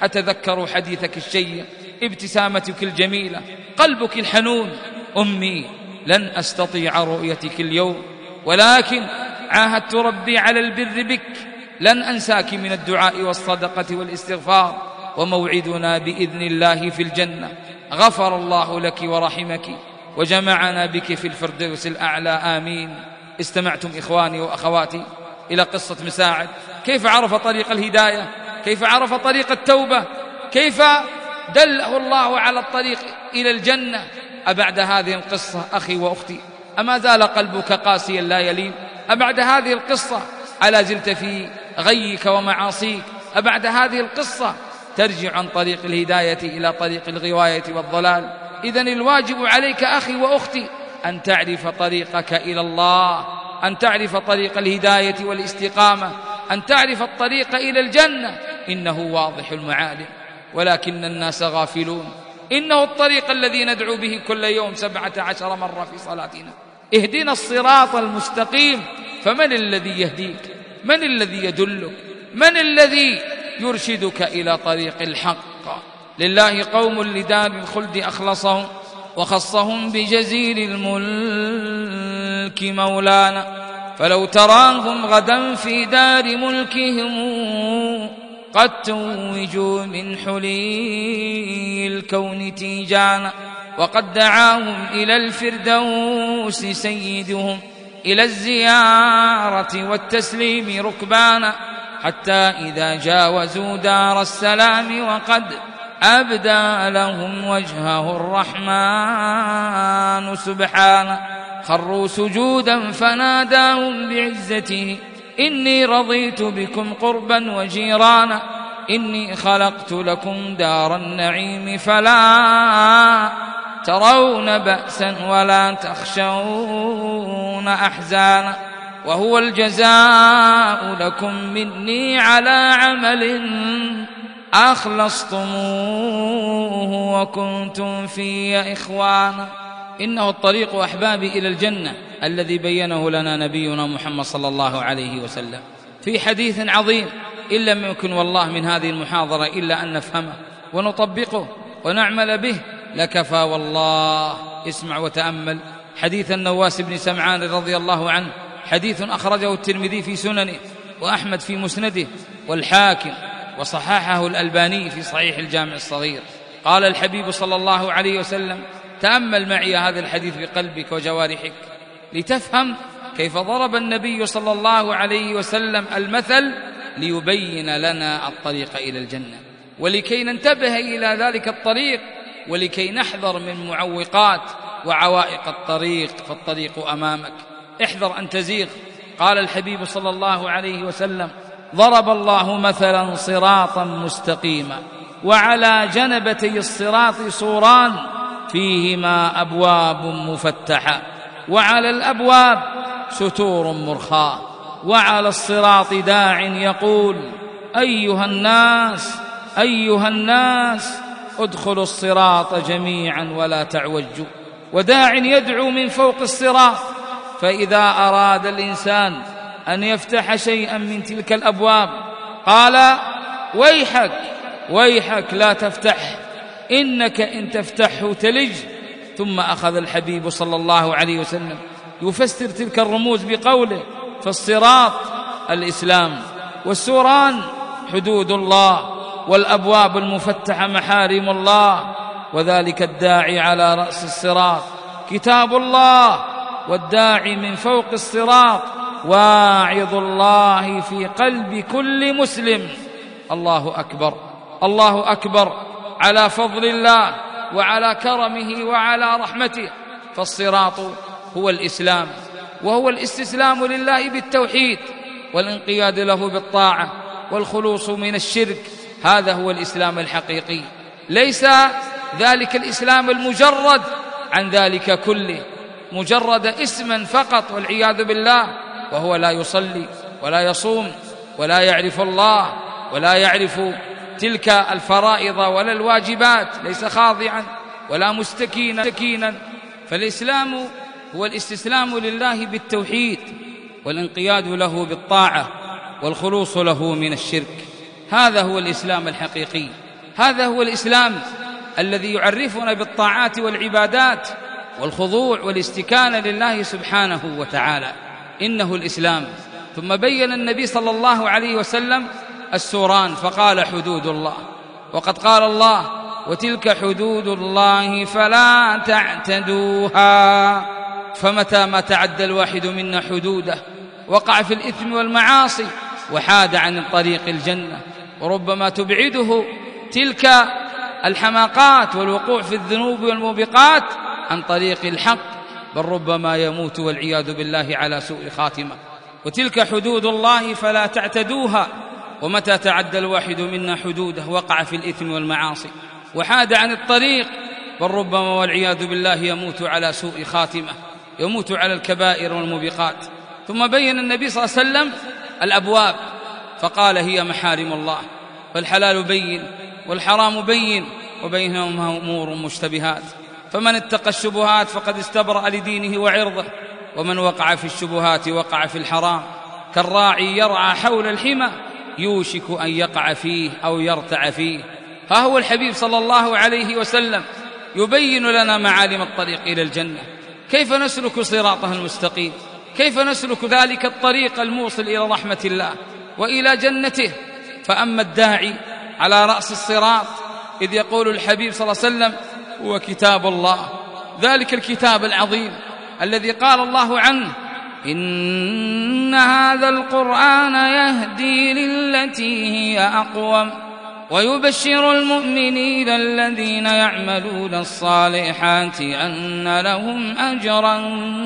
أتذكر حديثك الشيق، ابتسامتك الجميلة، قلبك الحنون. أمي، لن أستطيع رؤيتك اليوم، ولكن عاهدت ربي على البر بك، لن أنساك من الدعاء والصدقة والاستغفار، وموعدنا بإذن الله في الجنة. غفر الله لك ورحمك وجمعنا بك في الفردوس الأعلى، آمين. استمعتم إخواني وأخواتي إلى قصة مساعد، كيف عرف طريق الهداية، كيف عرف طريق التوبة، كيف دله الله على الطريق إلى الجنة. أبعد هذه القصة أخي وأختي أما زال قلبك قاسيا لا يلين؟ أبعد هذه القصة ألا زلت في غيك ومعاصيك؟ أبعد هذه القصة ترجع عن طريق الهداية إلى طريق الغواية والضلال؟ إذن الواجب عليك أخي وأختي أن تعرف طريقك إلى الله، أن تعرف طريق الهداية والاستقامة، أن تعرف الطريق إلى الجنة. إنه واضح المعالم ولكن الناس غافلون. إنه الطريق الذي ندعو به كل يوم سبعة عشر مرة في صلاتنا: اهدنا الصراط المستقيم. فمن الذي يهديك؟ من الذي يدلك؟ من الذي يرشدك إلى طريق الحق؟ لله قوم لدار الخلد أخلصهم وخصهم بجزيل الملك مولانا، فلو تراهم غدا في دار ملكهم قد توجوا من حلي الكون تيجانا، وقد دعاهم إلى الفردوس سيدهم إلى الزيارة والتسليم ركبانا، حتى إذا جاوزوا دار السلام وقد أبدى لهم وجهه الرحمن سبحانه، خروا سجودا فناداهم بعزته: إني رضيت بكم قربا وجيرانا، إني خلقت لكم دار النعيم فلا ترون بأسا ولا تخشون أحزانا، وهو الجزاء لكم مني على عمل أخلصتموه وكنتم في إخوانا. إنه الطريق أحبابي إلى الجنة الذي بينه لنا نبينا محمد صلى الله عليه وسلم في حديث عظيم، إن لم يكن والله من هذه المحاضرة إلا أن نفهمه ونطبقه ونعمل به لكفى والله. اسمع وتأمل حديث النواس بن سمعان رضي الله عنه، حديث أخرجه الترمذي في سننه وأحمد في مسنده والحاكم وصححه الألباني في صحيح الجامع الصغير. قال الحبيب صلى الله عليه وسلم: تأمل معي هذا الحديث بقلبك وجوارحك لتفهم كيف ضرب النبي صلى الله عليه وسلم المثل ليبين لنا الطريق إلى الجنة، ولكي ننتبه إلى ذلك الطريق، ولكي نحذر من معوقات وعوائق الطريق، فالطريق أمامك، احذر أن تزيغ. قال الحبيب صلى الله عليه وسلم: ضرب الله مثلا صراطا مستقيما وعلى جنبتي الصراط سوران فيهما أبواب مفتحة وعلى الأبواب ستور مرخاة وعلى الصراط داع يقول: أيها الناس أيها الناس ادخلوا الصراط جميعا ولا تعوجوا، وداع يدعو من فوق الصراط، فإذا أراد الإنسان أن يفتح شيئا من تلك الأبواب قال: ويحك ويحك لا تفتح، إنك إن تفتحه تلج. ثم أخذ الحبيب صلى الله عليه وسلم يفسر تلك الرموز بقوله: فالصراط الإسلام، والسوران حدود الله، والأبواب المفتحة محارم الله، وذلك الداعي على رأس الصراط كتاب الله، والداعي من فوق الصراط واعظ الله في قلب كل مسلم. الله أكبر الله أكبر على فضل الله وعلى كرمه وعلى رحمته. فالصراط هو الإسلام، وهو الاستسلام لله بالتوحيد والانقياد له بالطاعة والخلوص من الشرك. هذا هو الإسلام الحقيقي، ليس ذلك الإسلام المجرد عن ذلك كله، مجرد اسما فقط والعياذ بالله، وهو لا يصلي ولا يصوم ولا يعرف الله ولا يعرف تلك الفرائض ولا الواجبات، ليس خاضعا ولا مستكينا. فالإسلام هو الاستسلام لله بالتوحيد والانقياد له بالطاعة والخلوص له من الشرك. هذا هو الإسلام الحقيقي، هذا هو الإسلام الذي يعرفنا بالطاعات والعبادات والخضوع والاستكانة لله سبحانه وتعالى، إنه الإسلام. ثم بين النبي صلى الله عليه وسلم السوران فقال: حدود الله. وقد قال الله: وتلك حدود الله فلا تعتدوها. فمتى ما تعدى الواحد منا حدوده وقع في الإثم والمعاصي وحاد عن طريق الجنة، وربما تبعده تلك الحماقات والوقوع في الذنوب والموبقات عن طريق الحق، بل ربما يموت والعياذ بالله على سوء خاتمة. وتلك حدود الله فلا تعتدوها. ومتى تعدى الواحد منا حدوده وقع في الإثم والمعاصي وحاد عن الطريق، بل ربما والعياذ بالله يموت على سوء خاتمة، يموت على الكبائر والموبقات. ثم بين النبي صلى الله عليه وسلم الأبواب فقال: هي محارم الله، فالحلال بين والحرام بين وبينهما أمور مشتبهات، فمن اتقى الشبهات فقد استبرأ لدينه وعرضه، ومن وقع في الشبهات وقع في الحرام، كالراعي يرعى حول الحمى يوشك أن يقع فيه أو يرتع فيه. ها هو الحبيب صلى الله عليه وسلم يبين لنا معالم الطريق إلى الجنة، كيف نسلك صراطه المستقيم، كيف نسلك ذلك الطريق الموصل إلى رحمة الله وإلى جنته. فأما الداعي على رأس الصراط إذ يقول الحبيب صلى الله عليه وسلم: هو كتاب الله، ذلك الكتاب العظيم الذي قال الله عنه: إن هذا القرآن يهدي للتي هي أقوم ويبشر المؤمنين الذين يعملون الصالحات أن لهم أجرا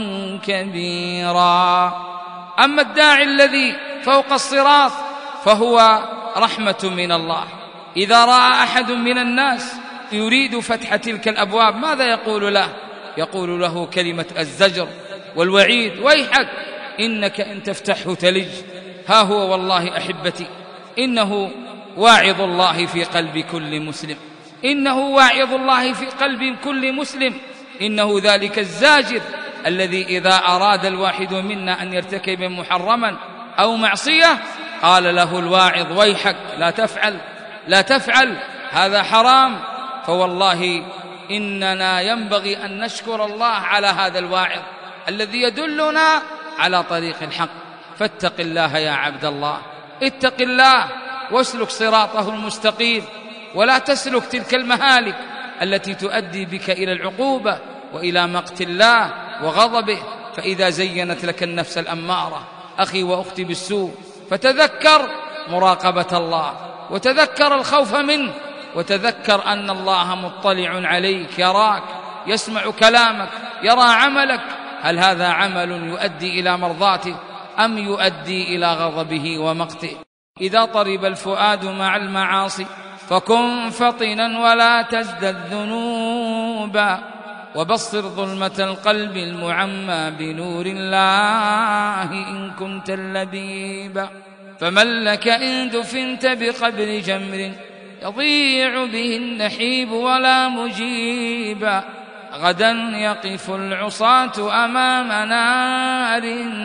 كبيرا. أما الداعي الذي فوق الصراط فهو رحمة من الله. إذا رأى أحد من الناس يريد فتح تلك الأبواب ماذا يقول له؟ يقول له كلمة الزجر والوعيد: ويحك إنك إن تفتحه تلج. ها هو والله أحبتي إنه واعظ الله في قلب كل مسلم، إنه واعظ الله في قلب كل مسلم، إنه ذلك الزاجر الذي إذا أراد الواحد منا أن يرتكب محرما أو معصية قال له الواعظ: ويحك لا تفعل لا تفعل، هذا حرام. فوالله إننا ينبغي أن نشكر الله على هذا الواعظ الذي يدلنا على طريق الحق. فاتق الله يا عبد الله، اتق الله واسلك صراطه المستقيم، ولا تسلك تلك المهالك التي تؤدي بك إلى العقوبة وإلى مقت الله وغضبه. فإذا زينت لك النفس الأمارة أخي وأختي بالسوء، فتذكر مراقبة الله، وتذكر الخوف منه، وتذكر أن الله مطلع عليك، يراك، يسمع كلامك، يرى عملك. هل هذا عمل يؤدي إلى مرضاته أم يؤدي إلى غضبه ومقته؟ إذا طرب الفؤاد مع المعاصي فكن فطنا ولا تزدد ذنوبا، وبصر ظلمة القلب المعمى بنور الله إن كنت اللبيبا. فمن لك إن دفنت بقبر جمر يضيع به النحيب ولا مجيبا، غدا يقف العصاة أمام نار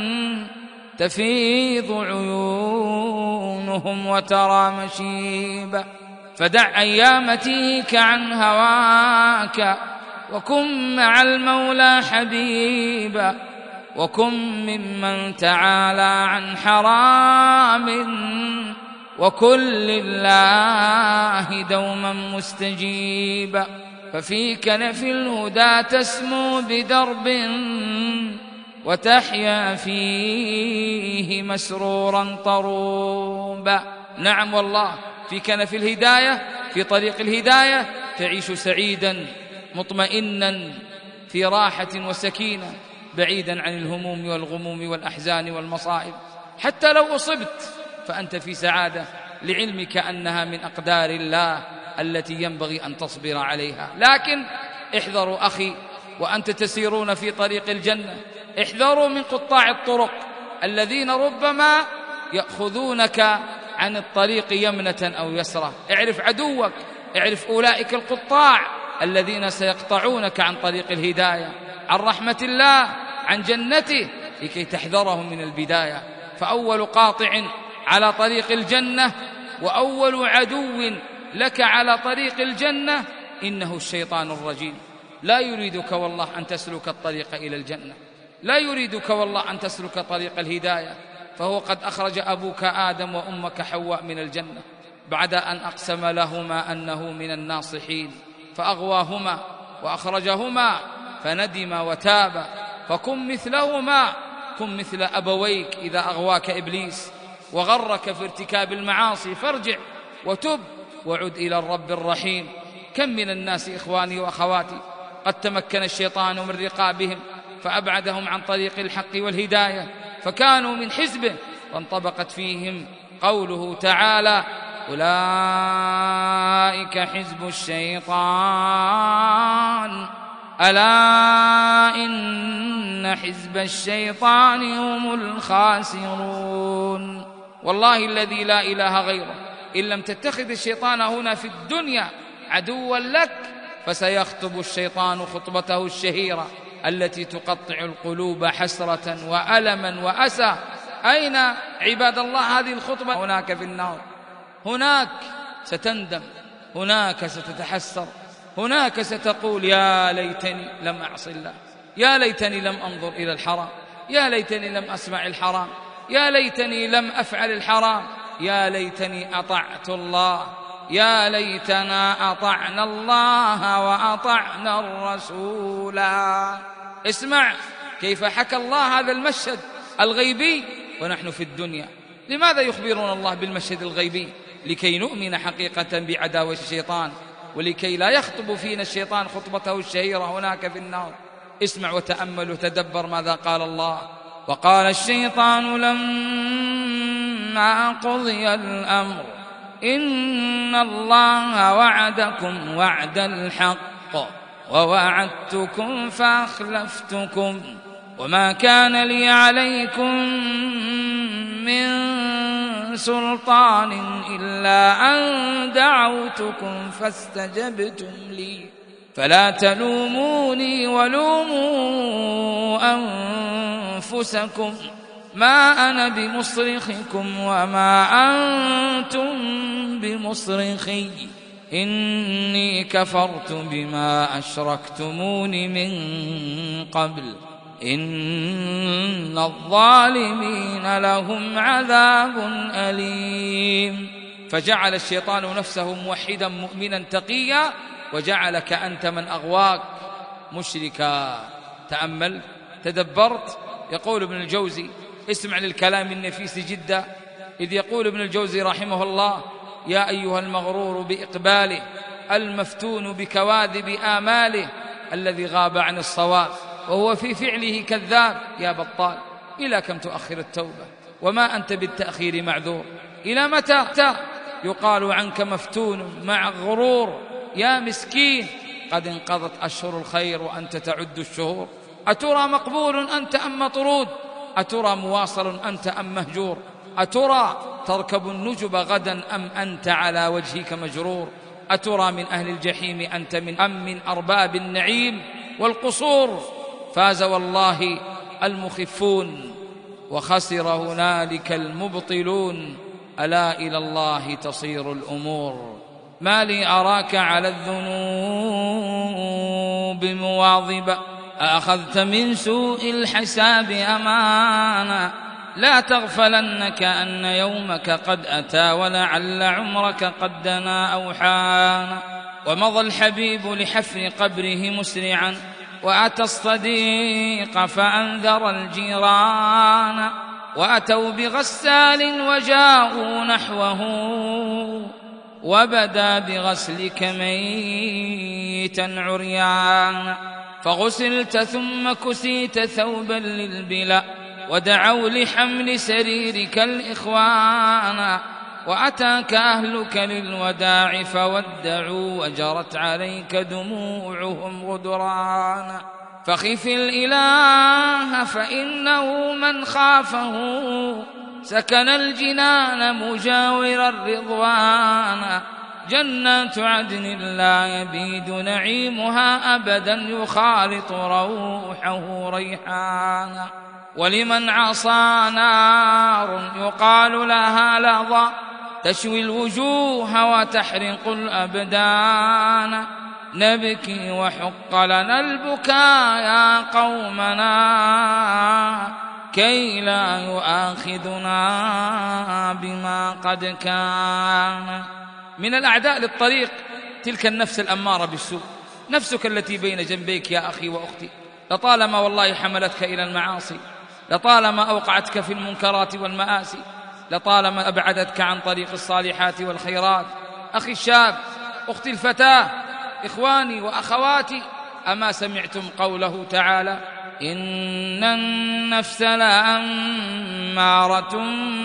تفيض عيونهم وترى مشيبا. فدع أيامتيك عن هواك وكن مع المولى حبيبا، وكن ممن تعالى عن حرام، وكن لله دوما مستجيبا. ففي كنف الهدى تسمو بدرب وتحيا فيه مسرورا طروبا. نعم والله، في كنف الهداية، في طريق الهداية تعيش سعيدا مطمئنا في راحة وسكينة، بعيدا عن الهموم والغموم والأحزان والمصائب. حتى لو أصبت فأنت في سعادة، لعلمك أنها من أقدار الله التي ينبغي أن تصبر عليها. لكن احذروا أخي وأنت تسيرون في طريق الجنة، احذروا من قطاع الطرق الذين ربما يأخذونك عن الطريق يمنة أو يسرة. اعرف عدوك، اعرف أولئك القطاع الذين سيقطعونك عن طريق الهداية، عن رحمة الله، عن جنته، لكي تحذرهم من البداية. فأول قاطع على طريق الجنة وأول عدو لك على طريق الجنة إنه الشيطان الرجيم. لا يريدك والله أن تسلك الطريق إلى الجنة، لا يريدك والله أن تسلك طريق الهداية، فهو قد أخرج أبوك آدم وأمك حواء من الجنة بعد أن أقسم لهما أنه من الناصحين، فأغواهما وأخرجهما فندم وتاب. فكن مثلهما، كن مثل أبويك إذا أغواك إبليس وغرك في ارتكاب المعاصي، فارجع وتب وعد إلى الرب الرحيم. كم من الناس إخواني وأخواتي قد تمكن الشيطان من رقابهم فأبعدهم عن طريق الحق والهداية، فكانوا من حزبه، وانطبقت فيهم قوله تعالى: أولئك حزب الشيطان ألا إن حزب الشيطان هم الخاسرون. والله الذي لا إله غيره، إن لم تتخذ الشيطان هنا في الدنيا عدوا لك، فسيخطب الشيطان خطبته الشهيرة التي تقطع القلوب حسرة وألما وأسى. أين عباد الله هذه الخطبة؟ هناك في النار، هناك ستندم، هناك ستتحسر، هناك ستقول: يا ليتني لم أعص الله، يا ليتني لم أنظر إلى الحرام، يا ليتني لم أسمع الحرام، يا ليتني لم أفعل الحرام، يا ليتني أطعت الله، يا ليتنا أطعنا الله وأطعنا الرسول. اسمع كيف حكى الله هذا المشهد الغيبي ونحن في الدنيا. لماذا يخبرنا الله بالمشهد الغيبي؟ لكي نؤمن حقيقة بعداوة الشيطان، ولكي لا يخطب فينا الشيطان خطبته الشهيرة هناك في النار. اسمع وتأمل وتدبر ماذا قال الله: وقال الشيطان لما قضي الأمر إن الله وعدكم وعد الحق ووعدتكم فأخلفتكم وما كان لي عليكم من سلطان إلا أن دعوتكم فاستجبتم لي فلا تلوموني ولوموا أنفسكم ما أنا بمصرخكم وما أنتم بمصرخي إني كفرت بما أشركتمون من قبل إن الظالمين لهم عذاب أليم. فجعل الشيطان نفسه موحدا مؤمنا تقيا، وجعلك أنت من أغواك مشركا. تأمل، تدبرت. يقول ابن الجوزي، اسمع للكلام النفيس جدا، إذ يقول ابن الجوزي رحمه الله: يا أيها المغرور بإقباله، المفتون بكواذب آماله، الذي غاب عن الصواب وهو في فعله كذاب، يا بطال إلى كم تؤخر التوبة وما أنت بالتأخير معذور؟ إلى متى يقال عنك مفتون مع غرور؟ يا مسكين، قد انقضت أشهر الخير وأنت تعد الشهور. أترى مقبول أنت أم مطرود؟ أترى مواصل أنت أم مهجور؟ أترى تركب النجب غدا أم أنت على وجهك مجرور؟ أترى من أهل الجحيم أنت من أم من أرباب النعيم والقصور؟ فاز والله المخفون وخسر هنالك المبطلون، ألا إلى الله تصير الأمور. ما لي أراك على الذنوب مواظبا، أخذت من سوء الحساب أمانا. لا تغفلنك أن يومك قد أتى، ولعل عمرك قد دنا أو حان. ومضى الحبيب لحفر قبره مسرعا، وأتى الصديق فأنذر الجيران. وأتوا بغسال وجاءوا نحوه، وبدا بغسلك ميتا عريانا. فغسلت ثم كسيت ثوبا للبلا، ودعوا لحمل سريرك الإخوان. وأتاك أهلك للوداع فودعوا، وجرت عليك دموعهم غدرانا. فخف الإله فإنه من خافه سكن الجنان مجاور الرضوان. جنات عدن لا يبيد نعيمها أبدا، يخالط روحه ريحانا. ولمن عصى نار يقال لها لظى، تشوي الوجوه وتحرق الأبدان. نبكي وحق لنا البكاء يا قومنا، كي لا يؤاخذنا بما قد كان. من الأعداء للطريق تلك النفس الأمارة بالسوء، نفسك التي بين جنبيك يا أخي وأختي. لطالما والله حملتك إلى المعاصي، لطالما أوقعتك في المنكرات والمآسي، لطالما أبعدتك عن طريق الصالحات والخيرات. أخي الشاب، أختي الفتاة، إخواني وأخواتي، أما سمعتم قوله تعالى: إن النفس لأمارة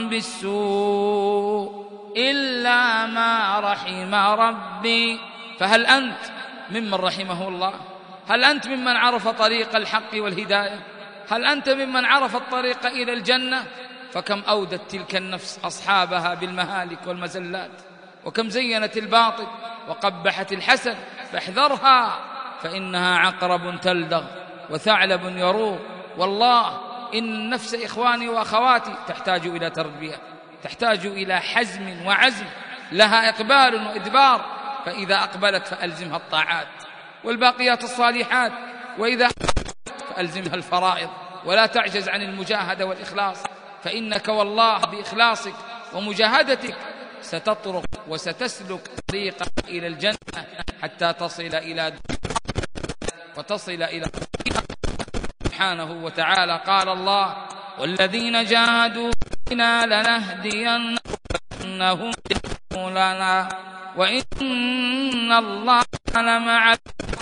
بالسوء إلا ما رحم ربي. فهل أنت ممن رحمه الله؟ هل أنت ممن عرف طريق الحق والهداية؟ هل أنت ممن عرف الطريق إلى الجنة؟ فكم أودت تلك النفس أصحابها بالمهالك والمزلات، وكم زينت الباطل وقبحت الحسن. فاحذرها، فإنها عقرب تلدغ وثعلب يروغ. والله إن النفس إخواني وأخواتي تحتاج إلى تربية، تحتاج إلى حزم وعزم، لها إقبال وإدبار. فإذا أقبلت فألزمها الطاعات والباقيات الصالحات، وإذا فألزمها الفرائض، ولا تعجز عن المجاهدة والإخلاص. فإنك والله بإخلاصك ومجاهدتك ستطرق وستسلك طريقا إلى الجنة، حتى تصل إلى وتصل إلى سبحانه وتعالى. قال الله: والذين جاهدوا فينا لنهدينهم سبلنا وإن الله لمع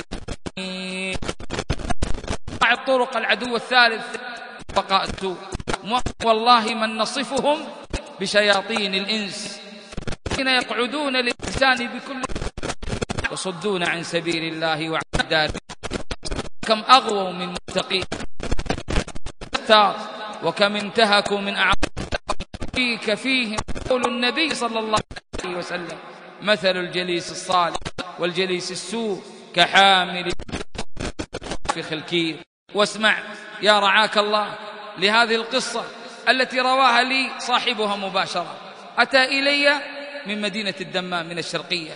الطرق. العدو الثالث بقاء السوء، والله من نصفهم بشياطين الإنس، الذين يقعدون للإنسان بكل يصدون عن سبيل الله وعن داره. كم أغووا من متقين وكم انتهكوا من أعراض فيهم. قول النبي صلى الله عليه وسلم: مثل الجليس الصالح والجليس السوء كحامل فخ الكير. واسمع يا رعاك الله لهذه القصة التي رواها لي صاحبها مباشرة. أتى إلي من مدينة الدمام من الشرقية،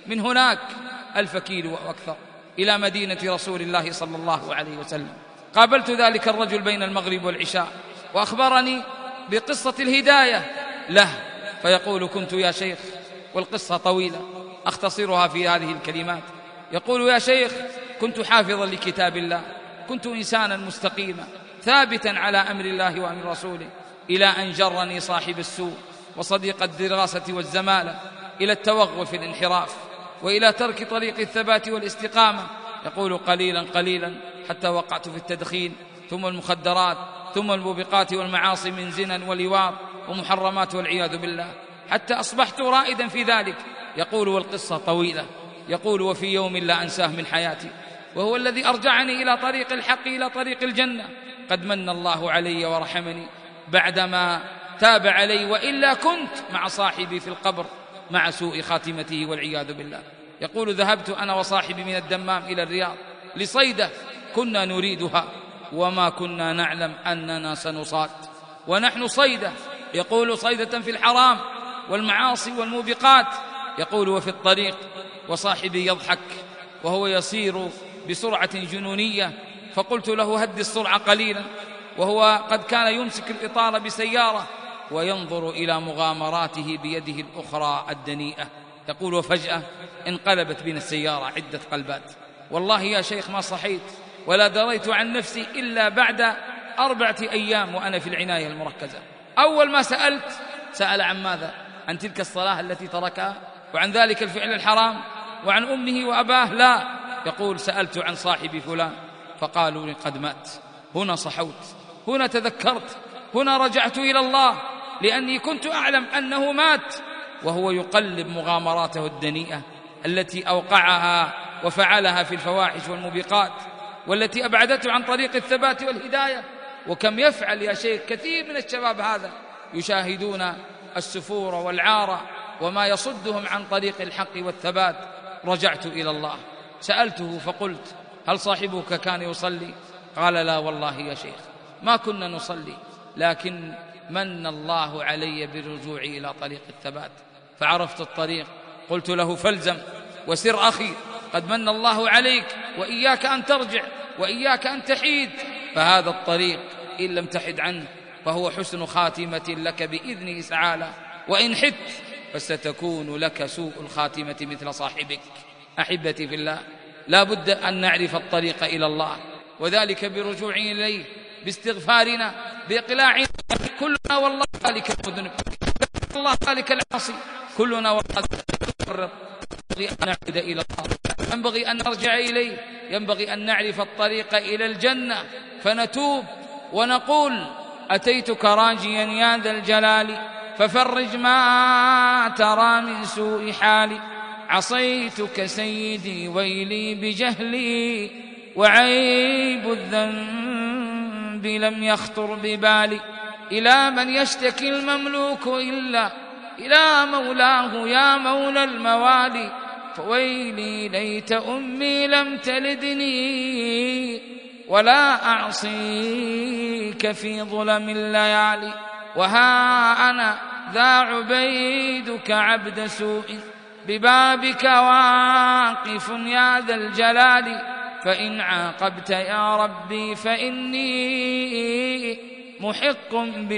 من هناك ألف كيلو وأكثر إلى مدينة رسول الله صلى الله عليه وسلم. قابلت ذلك الرجل بين المغرب والعشاء وأخبرني بقصة الهداية له، فيقول: كنت يا شيخ، والقصة طويلة أختصرها في هذه الكلمات، يقول: يا شيخ، كنت حافظا لكتاب الله، كنت إنسانا مستقيما ثابتا على أمر الله وأمر رسوله، إلى أن جرني صاحب السوء وصديق الدراسة والزمالة إلى التوغل في الانحراف وإلى ترك طريق الثبات والاستقامة. يقول: قليلا قليلا حتى وقعت في التدخين، ثم المخدرات، ثم الموبقات والمعاصي من زنا ولواط ومحرمات والعياذ بالله، حتى أصبحت رائدا في ذلك. يقول: والقصة طويلة. يقول: وفي يوم لا أنساه من حياتي، وهو الذي أرجعني إلى طريق الحق، إلى طريق الجنة، قد من الله علي ورحمني بعدما تاب علي، وإلا كنت مع صاحبي في القبر مع سوء خاتمته والعياذ بالله. يقول: ذهبت أنا وصاحبي من الدمام إلى الرياض لصيدة كنا نريدها، وما كنا نعلم أننا سنصاد ونحن صيدة. يقول: صيدة في الحرام والمعاصي والموبقات. يقول: وفي الطريق وصاحبي يضحك وهو يسير بسرعة جنونية، فقلت له: هد السرعة قليلا، وهو قد كان يمسك الإطار بسيارة وينظر إلى مغامراته بيده الأخرى الدنيئة. يقول: وفجأة انقلبت بنا السيارة عدة قلبات، والله يا شيخ ما صحيت ولا دريت عن نفسي إلا بعد أربعة أيام وأنا في العناية المركزة. أول ما سألت سأل عن ماذا؟ عن تلك الصلاة التي تركها، وعن ذلك الفعل الحرام، وعن أمه وأباه؟ لا. يقول: سألت عن صاحبي فلان فقالوا لي قد مات. هنا صحوت، هنا تذكرت، هنا رجعت إلى الله، لأني كنت أعلم أنه مات وهو يقلب مغامراته الدنيئة التي أوقعها وفعلها في الفواحش والموبقات، والتي أبعدته عن طريق الثبات والهداية. وكم يفعل يا شيخ كثير من الشباب هذا، يشاهدون السفور والعار وما يصدهم عن طريق الحق والثبات. رجعت إلى الله، سألته فقلت: هل صاحبك كان يصلي؟ قال: لا والله يا شيخ ما كنا نصلي، لكن من الله علي برجوعي إلى طريق الثبات فعرفت الطريق. قلت له: فالزم وسر أخي، قد من الله عليك، وإياك أن ترجع، وإياك أن تحيد، فهذا الطريق إن لم تحد عنه فهو حسن خاتمة لك بإذنه تعالى، وإن حدت فستكون لك سوء الخاتمة مثل صاحبك. أحبتي في الله، لا بد أن نعرف الطريق إلى الله، وذلك برجوعنا إليه، باستغفارنا، بإقلاعنا. كلنا والله ذلك المذنب، الله ذلك العاصي، كلنا والله ذلك. ينبغي أن نعود إلى الله، ينبغي أن نرجع إليه، ينبغي أن نعرف الطريق إلى الجنة، فنتوب ونقول: أتيتك راجيا يا ذا الجلال، ففرج ما ترى من سوء حالي، عصيتك سيدي ويلي بجهلي، وعيب الذنب لم يخطر ببالي، إلى من يشتكي المملوك إلا إلى مولاه يا مولى الموالي، فويلي ليت أمي لم تلدني، ولا أعصيك في ظلم الليالي، وها أنا ذا عبيدك عبد سوء، ببابك واقف يا ذا الجلال، فإن عاقبت يا ربي فإني محق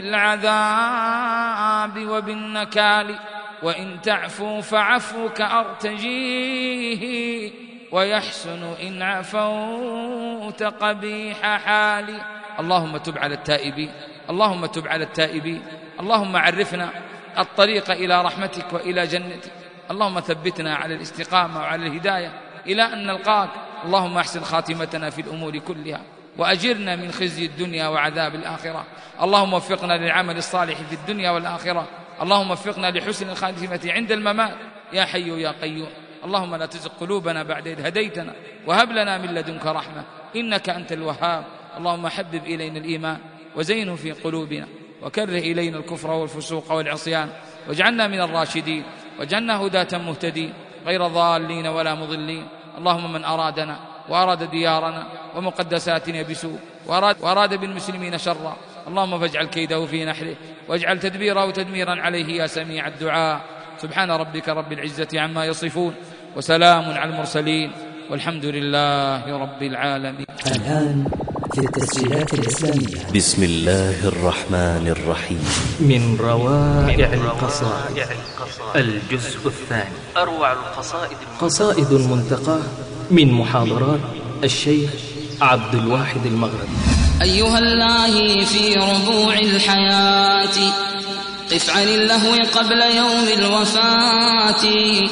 بالعذاب وبالنكال، وإن تعفو فعفوك أرتجيه، ويحسن إن عفوت قبيح حالي. اللهم تب على التائبين، اللهم تب على التائبين، اللهم عرفنا الطريق إلى رحمتك وإلى جنتك، اللهم ثبتنا على الاستقامة وعلى الهداية إلى أن نلقاك. اللهم احسن خاتمتنا في الأمور كلها، وأجرنا من خزي الدنيا وعذاب الآخرة. اللهم وفقنا للعمل الصالح في الدنيا والآخرة، اللهم وفقنا لحسن الخاتمة عند الممات يا حي يا قيوم. اللهم لا تزغ قلوبنا بعد إذ هديتنا، وهب لنا من لدنك رحمة إنك أنت الوهاب. اللهم حبب إلينا الإيمان وزينه في قلوبنا، وكره إلينا الكفر والفسوق والعصيان، واجعلنا من الراشدين، واجعلنا هداة مهتدين غير ضالين ولا مضلين. اللهم من أرادنا وأراد ديارنا ومقدساتنا بسوء، وأراد, وأراد بالمسلمين شرا، اللهم فاجعل كيده في نحره، واجعل تدبيره تدميرا عليه يا سميع الدعاء. سبحان ربك رب العزة عما يصفون، وسلام على المرسلين والحمد لله رب العالمين. الآن في التسجيلات الإسلامية. بسم الله الرحمن الرحيم. من روائع القصائد الجزء الثاني. أروع القصائد قصائد منتقاة من محاضرات الشيخ عبد الواحد المغربي. أيها اللاهي في ربوع الحياة، قف عن اللهو قبل يوم الوفاة.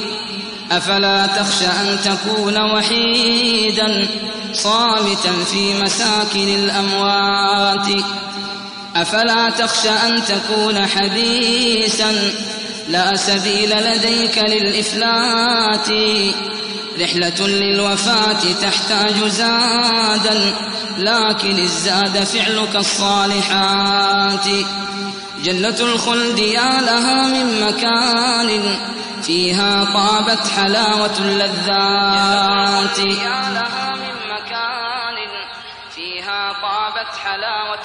أفلا تخشى أن تكون وحيدا صامتا في مساكن الأموات. أفلا تخشى أن تكون حبيسا لا سبيل لديك للإفلات. رحلة للوفاة تحتاج زادا، لكن الزاد فعلك الصالحات. جنة الخلد يا لها من مكان، فيها طابت حلاوة اللذات. يا لها من مكان، فيها طابت حلاوة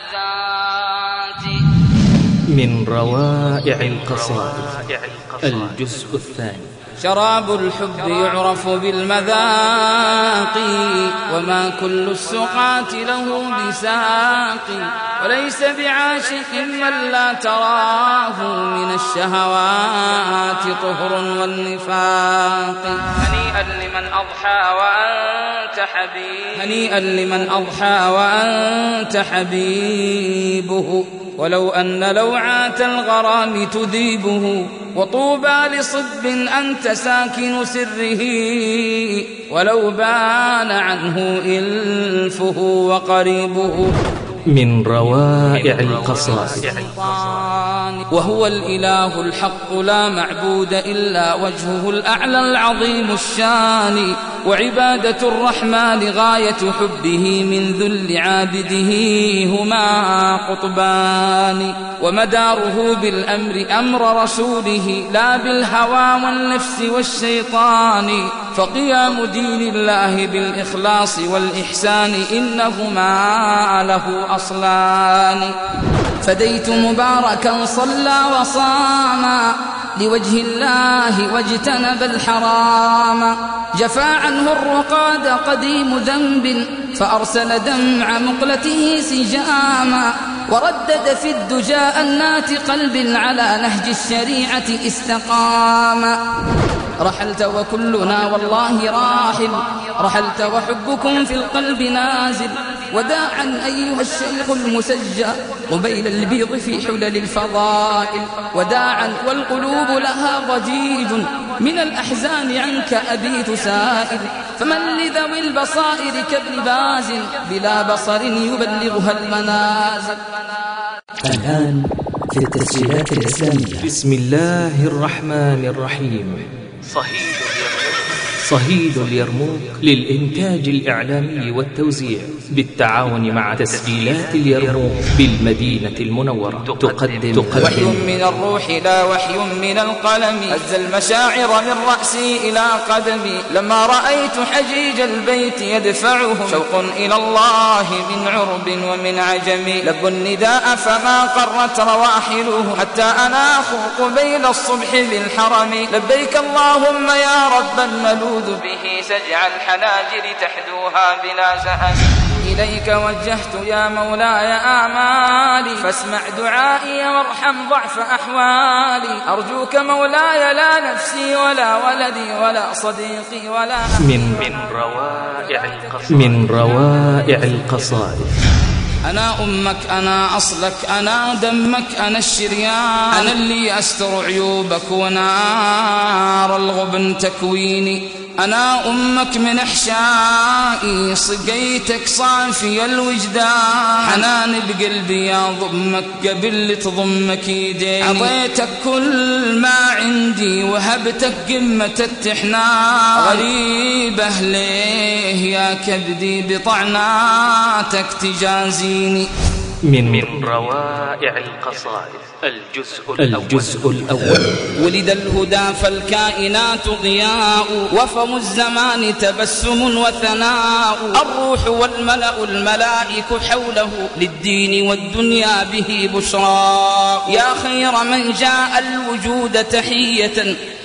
اللذات. من روائع القصائد الجزء الثاني. شراب الحب يعرف بالمذاق، وما كل السقاة له بساق. وليس بعاشق من لا تراه من الشهوات طهر والنفاق. هنيئا لمن أضحى وأنت حبيب، هنيئا لمن أضحى وأنت حبيبه. ولو أن لوعات الغرام تذيبه، وطوبى لصب أنت ساكن سره. ولو بان عنه إلفه وقريبه. من روائع القصائد. وهو الإله الحق لا معبود إلا وجهه الأعلى العظيم الشان. وعبادة الرحمن غاية حبه، من ذل عابده هما قطبان. ومداره بالأمر أمر رسوله، لا بالهوى والنفس والشيطان. فقيام دين الله بالإخلاص والإحسان، إنهما له أصلان. فديت مباركا صلى وصام لوجه الله واجتنب الحرام. جفا عنه الرقاد قديم ذنب، فأرسل دمع مقلته سجاما. وردد في الدجى النات قلب على نهج الشريعة استقاما. رحلت وكلنا والله راحل، رحلت وحبكم في القلب نازل. وداعا أيها الشيخ المسجى قبيل البيض في حلل الفضائل. وداعا والقلوب لها ضجيج، من الأحزان عنك أبيت سائل. فمن لذوي البصائر كابن باز، بلا بصر يبلغها المنازل. الآن في التسجيلات الإسلامية. بسم الله الرحمن الرحيم. صهيد صهيد اليرموك للإنتاج الإعلامي والتوزيع بالتعاون مع تسجيلات اليرموك بالمدينة المنورة. تقدم, تقدم وحي من الروح لا وحي من القلم، هز المشاعر من رأسي إلى قدمي. لما رأيت حجيج البيت يدفعهم شوق إلى الله من عرب ومن عجم. لبوا النداء فما قرت رواحله، حتى أناخوا قبيل الصبح بالحرم. لبيك اللهم يا رب الملوذ به، سجع الحناجر تحدوها بلا زهم. إليك وجهت يا مولاي آمالي، فاسمع دعائي وارحم ضعف أحوالي. أرجوك مولاي لا نفسي ولا ولدي ولا صديقي ولا من, من روائع القصائد. من روائع القصائد. أنا أمك أنا أصلك أنا دمك أنا الشريان. أنا اللي أستر عيوبك ونار الغبن تكويني. أنا أمك من أحشائي، صقيتك صافي الوجدان. حنان بقلبي يا ضمك قبل تضمك يديني. عطيتك كل ما عندي وهبتك قمة التحنان. غريبة ليه يا كبدي بطعناتك تجازيني. من, من روائع القصائد الجزء الأول. الجزء الأول. ولد الهدى فالكائنات ضياء، وفم الزمان تبسم وثناء. الروح والملأ الملائك حوله، للدين والدنيا به بشرى. يا خير من جاء الوجود تحية،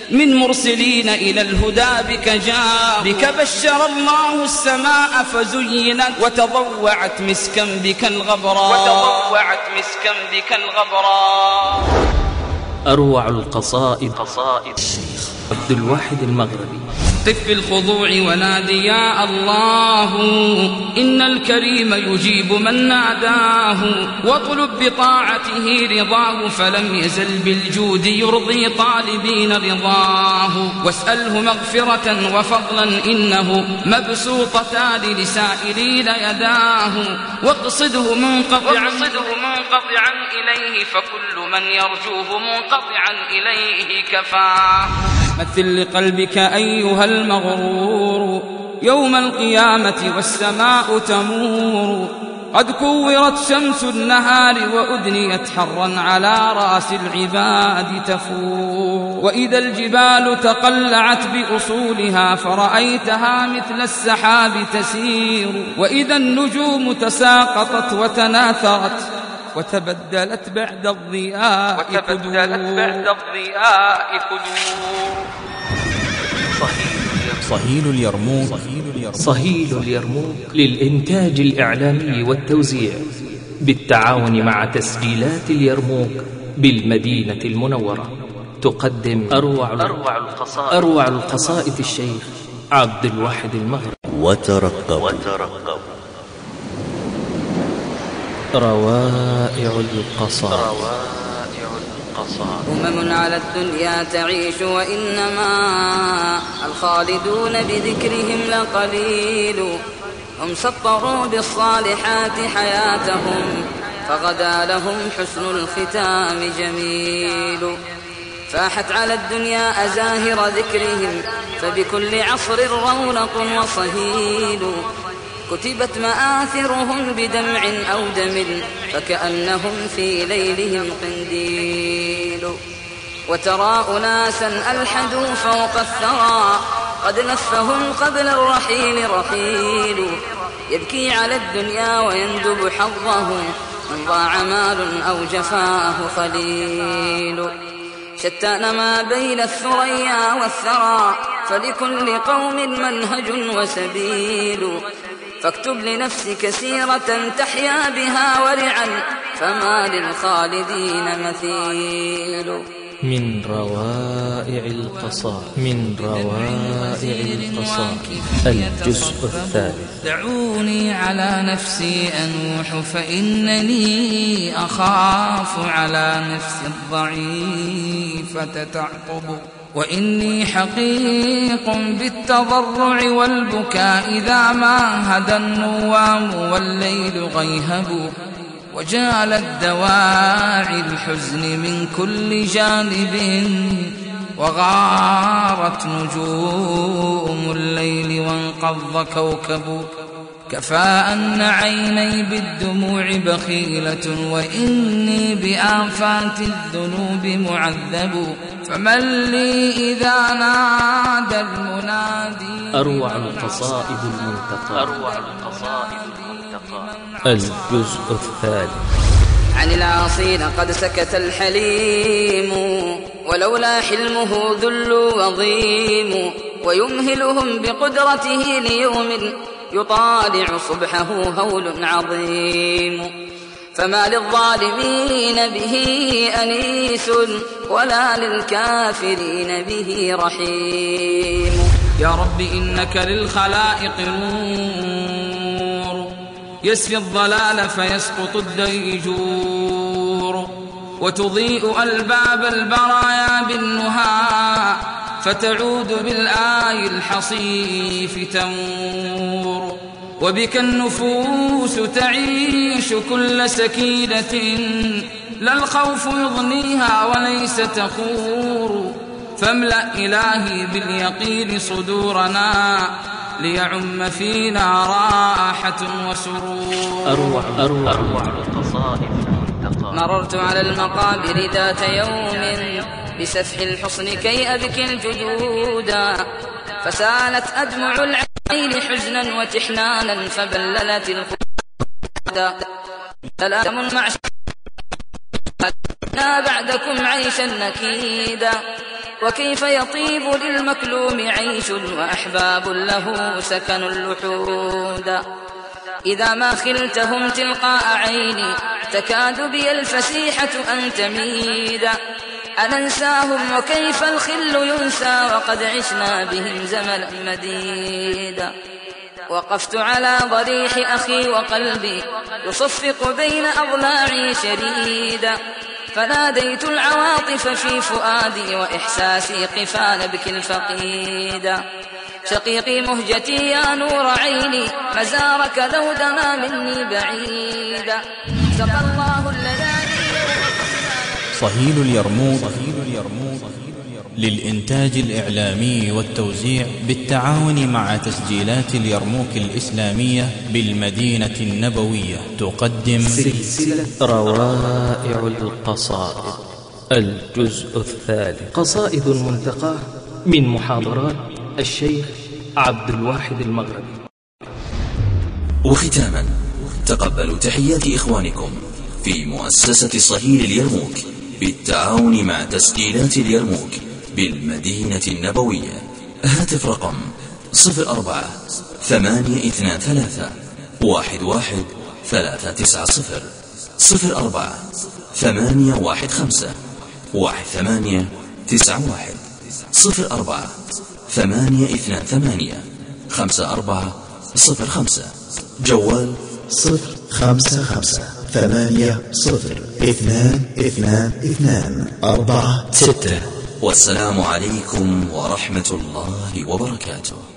من مرسلين إلى الهدى بك جاء. بك بشر الله السماء فزينت وتضوعت مسكا بك الغبراء وتضوعت مسكا بك الغبراء. أروع القصائد قصائد الشيخ عبد الواحد المغربي. قف في الخضوع ونادي يا الله، إن الكريم يجيب من ناداه، واطلب بطاعته رضاه، فلم يزل بالجود يرضي طالبين رضاه. واسأله مغفرة وفضلا إنه مبسوطتان لسائلين يداه، واقصده منقطعا منقطعا إليه، فكل من يرجوه منقطعا إليه كفاه. مثل لقلبك أيها المغرور يوم القيامة والسماء تمور، قد كورت شمس النهار وأدنيت حرا على رأس العباد تفور. وإذا الجبال تقلعت بأصولها فرأيتها مثل السحاب تسير، وإذا النجوم تساقطت وتناثرت وتبدلت بعد الضياء وتبدلت بعد الضياء كدور. صهيل اليرموك صهيل اليرموك للإنتاج الإعلامي والتوزيع بالتعاون مع تسجيلات اليرموك بالمدينة المنورة، تقدم أروع أروع القصائد أروع القصائد الشيخ عبد الواحد المغربي. وترقب وترقب روائع القصائد. أمم على الدنيا تعيش وإنما الخالدون بذكرهم لقليل، هم سطروا بالصالحات حياتهم فغدا لهم حسن الختام جميل. فاحت على الدنيا أزاهر ذكرهم فبكل عصر رونق وصهيل، كتبت مآثرهم بدمع أو دم فكأنهم في ليلهم قنديل. وترى أناسا ألحدوا فوق الثرى قد لفهم قبل الرحيل رحيل، يبكي على الدنيا ويندب حظه من ضاع مال أو جفاه خليل. شتان ما بين الثريا والثرى فلكل قوم منهج وسبيل، فاكتب لنفسك سيرة تحيا بها ورعا فما للخالدين مثيل. من روائع القصائد من روائع القصائد الجزء الثالث. دعوني على نفسي أنوح فإنني أخاف على نفسي الضعيفة تعقب، وإني حقيق بالتضرع والبكاء إذا ما هدى النوام والليل غيهب، وجالت دواعي الحزن من كل جانب وغارت نجوم الليل وانقض كوكب. كفى أن عيني بالدموع بخيلة وإني بآفات الذنوب معذب، فمن لي إذا نادى المنادي. أروع القصائد المنتقى أروع القصائد المنتقى الجزء الثالث. عن العاصين قد سكت الحليم ولولا حلمه ذل وضيم، ويمهلهم بقدرته ليوم يطالع صبحه هول عظيم. فما للظالمين به أنيس ولا للكافرين به رحيم. يا رب إنك للخلائق نور، يسفي الضلال فيسقط الديجور، وتضيء ألباب البرايا بالنهى فتعود بالآي الحصيف تمور. وبك النفوس تعيش كل سكينة لا الخوف يضنيها وليس تخور، فاملأ إلهي باليقين صدورنا ليعم فينا راحة وسرور. أروع أروع القصائد. مررت على المقابر ذات يوم بسفح الحصن كي أبكي الجدودا، فسالت أدمع العين حزنا وتحنانا فبللت الخدودا. سلام مع بعدكم عيشا نكيدا، وكيف يطيب للمكلوم عيش وأحباب له سكن اللحود. إذا ما خلتهم تلقاء عيني تكاد بي الفسيحة أن تميد. أننساهم وكيف الخل ينسى وقد عشنا بهم زمنا مديدا. وقفت على ضريح أخي وقلبي يصفق بين أضلاعي شريدا. فناديت العواطف في فؤادي وإحساسي قفا نبكي الفقيدا. شقيقي مهجتي يا نور عيني مزارك لو دنا مني بعيدا. سقى الله الليالي صهيل اليرموك للإنتاج الإعلامي والتوزيع بالتعاون مع تسجيلات اليرموك الإسلامية بالمدينة النبوية تقدم سلسلة روائع القصائد الجزء الثالث، قصائد منتقاة من محاضرات الشيخ عبد الواحد المغربي. وختاما تقبلوا تحيات إخوانكم في مؤسسة صهيل اليرموك بالتعاون مع تسجيلات اليرموك بالمدينة النبوية. هاتف رقم صفر أربعة ثمانية اثنان ثلاثة واحد واحد ثلاثة تسعة صفر صفر أربعة ثمانية واحد خمسة واحد ثمانية تسعة واحد صفر أربعة ثمانية اثنان ثمانية خمسة أربعة صفر خمسة. جوال صفر خمسة خمسة ثمانية صفر اثنان اثنان اثنان أربعة ستة. والسلام عليكم ورحمة الله وبركاته.